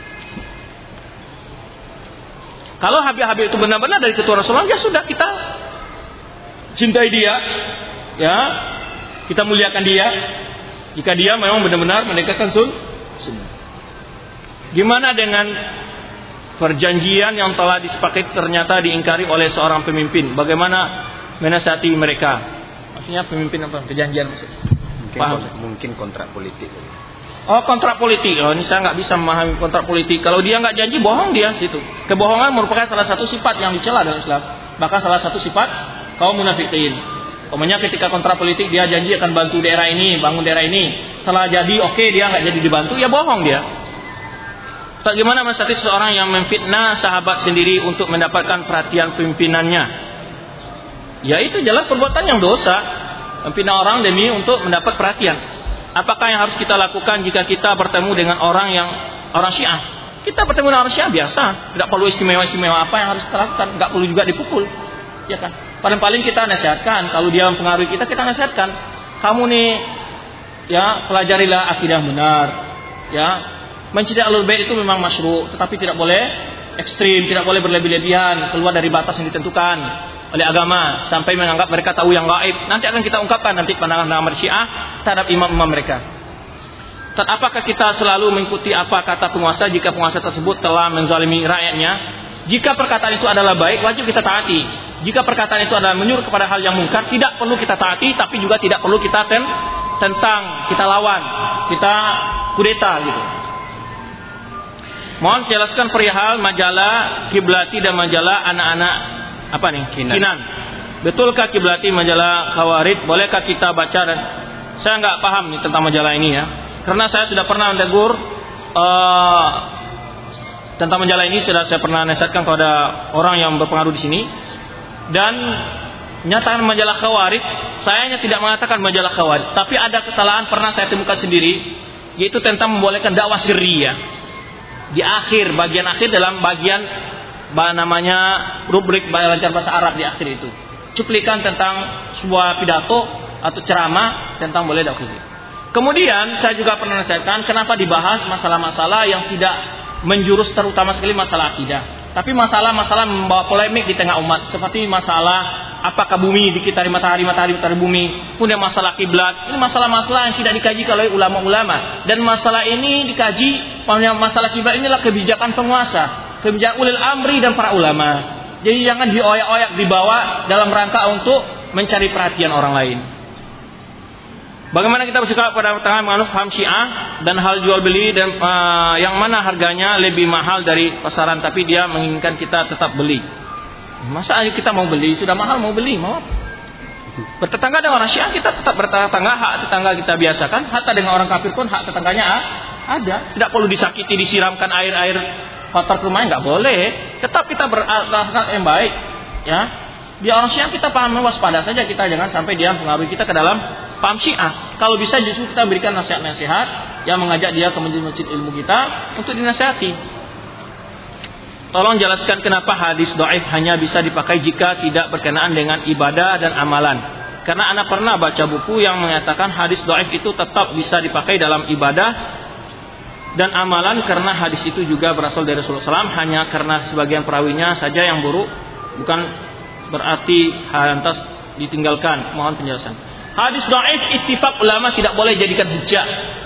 Kalau Habib-Habib itu benar-benar dari keturunan Rasulullah, ya sudah, kita cintai dia, ya, kita muliakan dia. Jika dia memang benar-benar menegakkan sunnah. Gimana dengan perjanjian yang telah disepakati ternyata diingkari oleh seorang pemimpin? Bagaimana menasihati mereka? Maksudnya pemimpin apa? Perjanjian maksudnya? Mungkin, mungkin kontrak politik. Oh, kontrak politik. Oh, ini saya nggak bisa memahami kontrak politik. Kalau dia nggak janji, bohong dia situ. Kebohongan merupakan salah satu sifat yang dicela dalam Islam. Bahkan salah satu sifat kaum munafikin. Umpamanya ketika kontrak politik dia janji akan bantu daerah ini, bangun daerah ini. Setelah jadi oke okay, dia nggak jadi dibantu, ya bohong dia. Tak gimana menasihati seseorang yang memfitnah sahabat sendiri untuk mendapatkan perhatian pimpinannya. Ya itu jelas perbuatan yang dosa. Memfitnah orang demi untuk mendapat perhatian. Apakah yang harus kita lakukan jika kita bertemu dengan orang yang orang Syiah? Kita bertemu dengan orang Syiah biasa, tidak perlu istimewa-istimewa apa yang harus kita lakukan, nggak perlu juga dipukul, ya kan? Paling-paling kita nasihatkan, kalau dia mempengaruhi kita, kita nasihatkan. Kamu nih, ya pelajarilah akidah yang benar, ya. Mencintai Ahlul Bait itu memang masyru', tetapi tidak boleh ekstrim, tidak boleh berlebih-lebihan, keluar dari batas yang ditentukan oleh agama sampai menganggap mereka tahu yang gaib. Nanti akan kita ungkapkan nanti pandangan-pandangan Syiah terhadap imam-imam mereka. Dan apakah kita selalu mengikuti apa kata penguasa jika penguasa tersebut telah menzalimi rakyatnya? Jika perkataan itu adalah baik, wajib kita taati. Jika perkataan itu adalah menyuruh kepada hal yang mungkar, tidak perlu kita taati, tapi juga tidak perlu kita ten tentang, kita lawan, kita kudeta gitu. Mohon jelaskan perihal majalah Kiblati dan majalah anak-anak apa nih? Kinan. Kinan. Betulkah Kiblati majalah Khawarij? Bolehkah kita baca? Dan saya nggak paham nih tentang majalah ini ya. Karena saya sudah pernah menegur uh, tentang majalah ini, sudah saya pernah nasihatkan kepada orang yang berpengaruh di sini. Dan nyatakan majalah Khawarij, saya hanya tidak mengatakan majalah Khawarij, tapi ada kesalahan pernah saya temukan sendiri, yaitu tentang membolehkan dakwah sirriyah. Di akhir, bagian akhir dalam bagian namanya rubrik belajar bahasa Arab di akhir itu, cuplikan tentang sebuah pidato atau ceramah tentang boleh dakwah sirriyah. Kemudian saya juga pernah nasihatkan kenapa dibahas masalah-masalah yang tidak menjurus, terutama sekali masalah akidah, tapi masalah-masalah membawa polemik di tengah umat, seperti masalah apakah bumi dikitari matahari, matahari dikitari bumi, kemudian masalah kiblat. Ini masalah-masalah yang tidak dikaji oleh ulama-ulama, dan masalah ini dikaji, masalah kiblat inilah kebijakan penguasa, kebijakan ulil amri dan para ulama. Jadi jangan dioyak-oyak, dibawa dalam rangka untuk mencari perhatian orang lain. Bagaimana kita bersikap pada tangan menganut paham Syiah dan hal jual beli dan uh, yang mana harganya lebih mahal dari pasaran, tapi dia menginginkan kita tetap beli. Masa kita mau beli, sudah mahal mau beli, mau bertetangga dengan orang Syiah, kita tetap bertetangga, hak tetangga kita biasakan. Hatta dengan orang kafir pun hak tetangganya ada, tidak perlu disakiti, disiramkan air-air kotor ke rumahnya, nggak boleh. Tetap kita berakhlak yang baik, ya. Biar orang Syiah kita paham, waspada saja kita, jangan sampai dia mempengaruhi kita ke dalam paham Syiah. Kalau bisa justru kita berikan nasihat-nasihat yang mengajak dia ke masjid-masjid ilmu kita untuk dinasihati. Tolong jelaskan kenapa hadis dhaif hanya bisa dipakai jika tidak berkenaan dengan ibadah dan amalan. Karena Anda pernah baca buku yang mengatakan hadis dhaif itu tetap bisa dipakai dalam ibadah dan amalan, karena hadis itu juga berasal dari Rasulullah shallallahu alaihi wasallam, hanya karena sebagian perawinya saja yang buruk, bukan berarti lantas ditinggalkan. Mohon penjelasan. Hadis dhaif ittifaq ulama tidak boleh jadikan hujjah.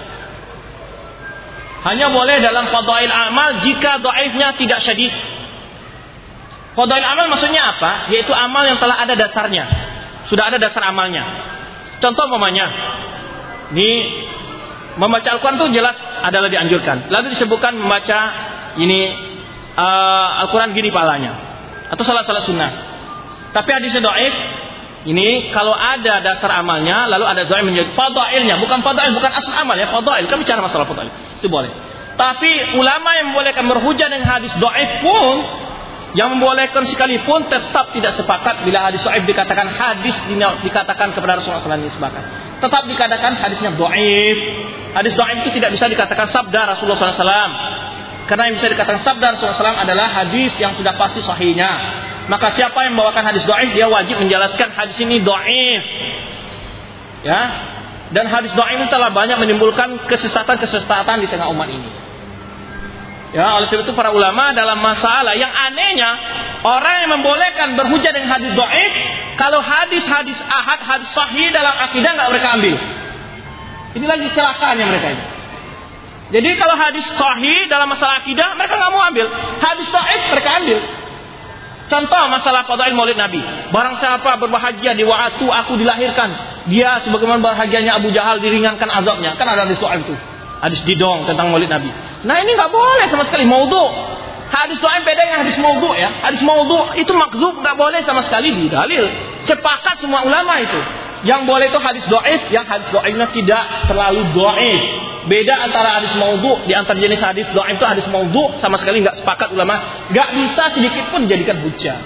Hanya boleh dalam fadail amal jika dhaifnya tidak syadid. Fadail amal maksudnya apa? Yaitu amal yang telah ada dasarnya. Sudah ada dasar amalnya. Contoh umpamanya, ini membaca Al-Quran itu jelas adalah dianjurkan. Lalu disebutkan membaca ini uh, Al-Quran gini pahalanya, atau salat-salat sunnah. Tapi hadisnya dhaif. Ini kalau ada dasar amalnya, lalu ada dhaif menjadi fadailnya, bukan fadail, bukan asal amal ya, fadail. Kan bicara masalah fadail. Itu boleh. Tapi ulama yang membolehkan berhujjah dengan hadis dhaif pun, yang membolehkan sekalipun tetap tidak sepakat bila hadis dhaif dikatakan hadis dikatakan kepada Rasulullah shallallahu alaihi wasallam sepakat. Tetap dikatakan hadisnya dhaif. Hadis dhaif itu tidak bisa dikatakan sabda Rasulullah shallallahu alaihi wasallam. Karena yang bisa dikatakan sabda Rasulullah shallallahu alaihi wasallam adalah hadis yang sudah pasti sahihnya. Maka siapa yang membawakan hadis dhaif, dia wajib menjelaskan hadis ini dhaif. Ya. Dan hadis dhaif ini telah banyak menimbulkan kesesatan-kesesatan di tengah umat ini. Ya, oleh sebab itu para ulama dalam masalah yang anehnya, orang yang membolehkan berhujjah dengan hadis dhaif, kalau hadis-hadis ahad, hadis sahih dalam akidah enggak mereka ambil. Ini lagi kecelakaannya mereka ini. Jadi kalau hadis sahih dalam masalah akidah mereka enggak mau ambil, hadis dhaif mereka ambil. Contoh masalah fadail Maulid Nabi. Barang siapa berbahagia di waktu aku dilahirkan, dia sebagaimana bahagianya Abu Jahal diringankan azabnya. Kan ada hadis dhaif itu. Hadis didong tentang Maulid Nabi. Nah, ini enggak boleh sama sekali, maudhu. Hadis dhaif beda dengan hadis maudhu ya. Hadis maudhu itu makdzub, enggak boleh sama sekali didalil. Sepakat semua ulama itu. Yang boleh itu hadis dhaif, yang hadis dhaifnya tidak terlalu dhaif. Beda antara hadis maudhu, di antara jenis hadis dhaif itu hadis maudhu sama sekali enggak sepakat ulama, enggak bisa sedikit pun dijadikan hujjah.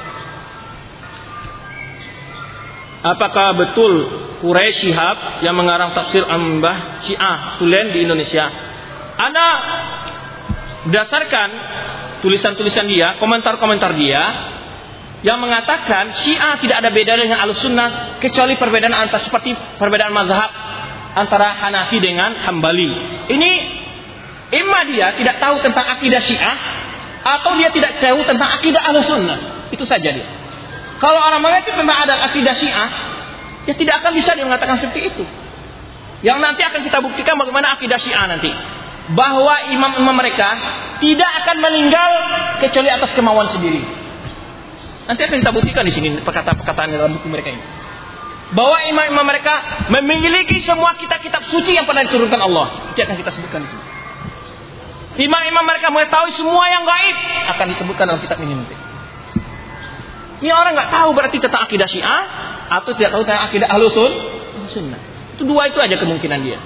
Apakah betul Quraisy Shihab yang mengarang tafsir Ambah Syiah Tulen di Indonesia? Ana berdasarkan tulisan-tulisan dia, komentar-komentar dia yang mengatakan Syiah tidak ada beda dengan Ahlussunnah kecuali perbedaan antara seperti perbedaan mazhab antara Hanafi dengan Hambali. Ini imma dia tidak tahu tentang akidah Syiah atau dia tidak tahu tentang akidah Ahlussunnah. Itu saja dia. Kalau orang mengerti tentang ada akidah Syiah, ya tidak akan bisa dia mengatakan seperti itu. Yang nanti akan kita buktikan bagaimana akidah Syiah nanti. Bahwa imam-imam mereka tidak akan meninggal kecuali atas kemauan sendiri. Nanti akan kita buktikan di sini perkataan-perkataan dalam buku mereka ini. Bahwa imam-imam mereka memiliki semua kitab-kitab suci yang pernah diturunkan Allah. Itu akan kita sebutkan di sini. Imam-imam mereka mengetahui semua yang gaib akan disebutkan dalam kitab ini nanti. Ini orang nggak tahu berarti tentang akidah Syiah atau tidak tahu tentang akidah Ahlussunnah. Itu dua itu aja kemungkinan dia.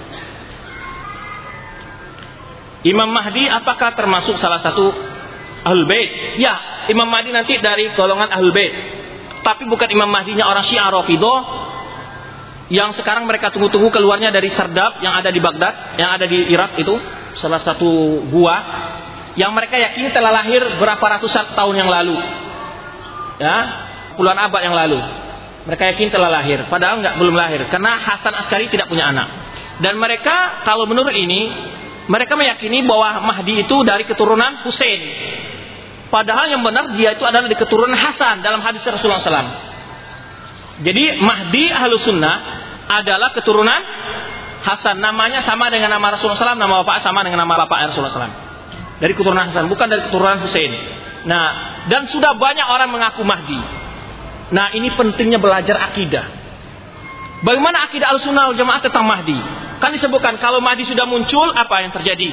Imam Mahdi apakah termasuk salah satu Ahlul Bait? Ya, Imam Mahdi nanti dari golongan Ahlul Bait. Tapi bukan Imam Mahdinya orang Syiah Rafidhah yang sekarang mereka tunggu-tunggu keluarnya dari Sardab yang ada di Baghdad, yang ada di Irak itu, salah satu gua yang mereka yakini telah lahir berapa ratusan tahun yang lalu. Ya, puluhan abad yang lalu. Mereka yakin telah lahir, padahal enggak, belum lahir karena Hasan Askari tidak punya anak. Dan mereka kalau menurut ini, mereka meyakini bahwa Mahdi itu dari keturunan Husain. Padahal yang benar dia itu adalah dari keturunan Hasan dalam hadis Rasulullah shallallahu alaihi wasallam. Jadi Mahdi Ahlussunnah adalah keturunan Hasan. Namanya sama dengan nama Rasulullah shallallahu alaihi wasallam, nama bapak sama dengan nama bapak Rasulullah shallallahu alaihi wasallam. Dari keturunan Hasan, bukan dari keturunan Husain. Nah, dan sudah banyak orang mengaku Mahdi. Nah, ini pentingnya belajar akidah. Bagaimana akidah Ahlussunnah wal Jamaah tentang Mahdi? Kan disebutkan kalau Mahdi sudah muncul, apa yang terjadi?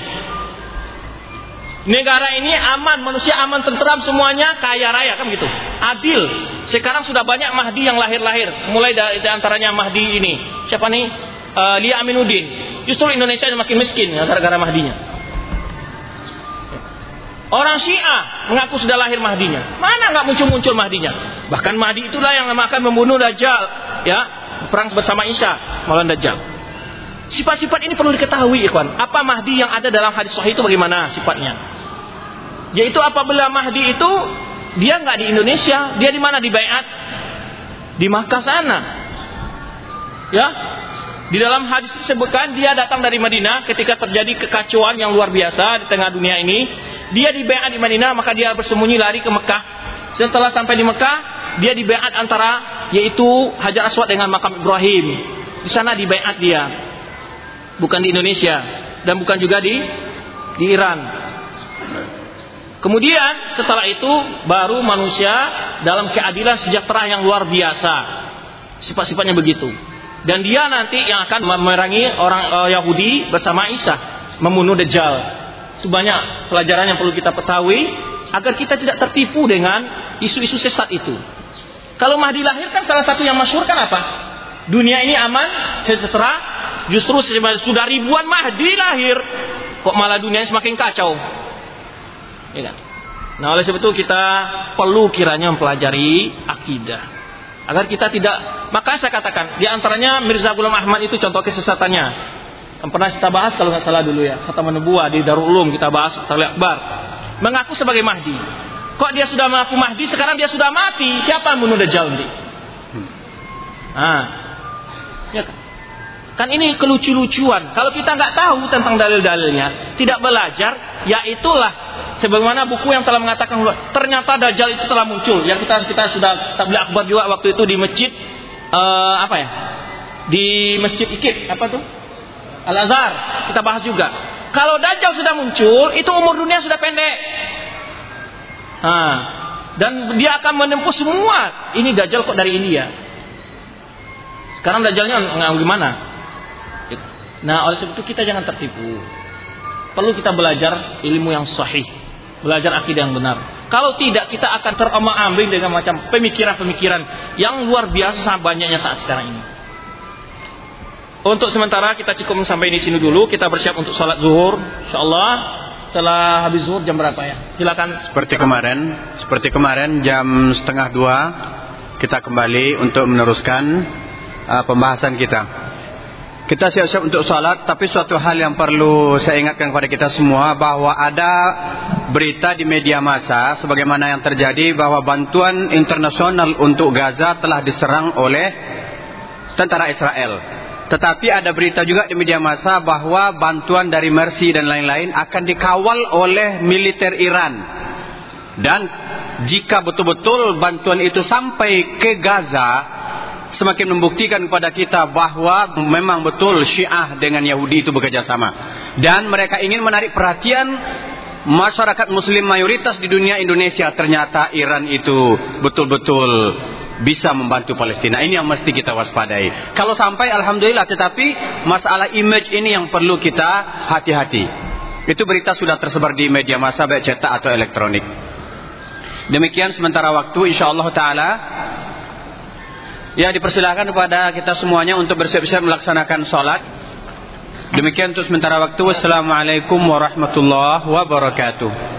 Negara ini aman, manusia aman, tentram semuanya, kaya raya, kan gitu. Adil. Sekarang sudah banyak Mahdi yang lahir-lahir. Mulai dari antaranya Mahdi ini. Siapa nih? Uh, Lia Aminuddin. Justru Indonesia makin miskin gara-gara Mahdinya. Orang Syiah mengaku sudah lahir Mahdinya. Mana nggak muncul-muncul Mahdinya? Bahkan Mahdi itulah yang akan membunuh Dajjal, ya, perang bersama Isa melawan Dajjal. Sifat-sifat ini perlu diketahui, ikhwan. Apa Mahdi yang ada dalam hadis sahih itu bagaimana sifatnya? Yaitu apabila Mahdi itu dia nggak di Indonesia, dia di mana dibaiat? Di Makkah sana. Ya. Di dalam hadis disebutkan dia datang dari Madinah ketika terjadi kekacauan yang luar biasa di tengah dunia ini. Dia dibaiat di Madinah, maka dia bersembunyi lari ke Mekah. Setelah sampai di Mekah, dia dibaiat antara yaitu Hajar Aswad dengan makam Ibrahim. Di sana dibaiat dia. Bukan di Indonesia dan bukan juga di di Iran. Kemudian setelah itu baru manusia dalam keadilan sejahtera yang luar biasa. Sifat-sifatnya begitu. Dan dia nanti yang akan memerangi orang uh, Yahudi bersama Isa, membunuh Dajjal. Itu banyak pelajaran yang perlu kita ketahui agar kita tidak tertipu dengan isu-isu sesat itu. Kalau Mahdi lahir kan salah satu yang masyhur kan apa? Dunia ini aman, sejahtera. Justru sudah ribuan Mahdi lahir, kok malah dunia semakin kacau. Ya kan? Nah, oleh sebab itu kita perlu kiranya mempelajari akidah. Agar kita tidak, maka saya katakan, di antaranya Mirza Ghulam Ahmad itu contoh kesesatannya. Yang pernah kita bahas kalau nggak salah dulu ya, Khataman Nubuwah di Darul Ulum kita bahas Tali Akbar. Mengaku sebagai Mahdi. Kok dia sudah mengaku Mahdi, sekarang dia sudah mati. Siapa yang bunuh Dajjal nanti? Nah, ya kan? Kan ini kelucu-lucuan. Kalau kita nggak tahu tentang dalil-dalilnya, tidak belajar, ya itulah. Sebagaimana buku yang telah mengatakan ternyata Dajjal itu telah muncul. Yang kita kita sudah tabligh akbar juga waktu itu di masjid uh, apa ya? Di masjid Ikib apa tuh? Al Azhar kita bahas juga. Kalau Dajjal sudah muncul, itu umur dunia sudah pendek. Nah, dan dia akan menempuh semua. Ini Dajjal kok dari India. Sekarang Dajjalnya nggak gimana? Nah, oleh sebab itu kita jangan tertipu. Perlu kita belajar ilmu yang sahih, belajar akidah yang benar. Kalau tidak, kita akan terombang-ambing dengan macam pemikiran-pemikiran yang luar biasa banyaknya saat sekarang ini. untuk sementara kita cukup sampai di sini dulu. Kita bersiap untuk sholat zuhur, insyaallah. Setelah habis zuhur jam berapa ya? Silakan. Seperti kemarin, seperti kemarin jam setengah dua kita kembali untuk meneruskan uh, pembahasan kita. Kita siap-siap untuk sholat, tapi suatu hal yang perlu saya ingatkan kepada kita semua bahwa ada berita di media massa sebagaimana yang terjadi bahwa bantuan internasional untuk Gaza telah diserang oleh tentara Israel. Tetapi ada berita juga di media massa bahwa bantuan dari Mercy dan lain-lain akan dikawal oleh militer Iran. Dan jika betul-betul bantuan itu sampai ke Gaza, semakin membuktikan kepada kita bahwa memang betul Syiah dengan Yahudi itu bekerja sama. Dan mereka ingin menarik perhatian masyarakat muslim mayoritas di dunia Indonesia. Ternyata Iran itu betul-betul bisa membantu Palestina. Ini yang mesti kita waspadai. Kalau sampai alhamdulillah, tetapi masalah image ini yang perlu kita hati-hati. Itu berita sudah tersebar di media massa baik cetak atau elektronik. Demikian sementara waktu, insyaallah taala. Ya, dipersilakan kepada kita semuanya untuk bersiap-siap melaksanakan salat. Demikian untuk sementara waktu. Wassalamualaikum warahmatullahi wabarakatuh.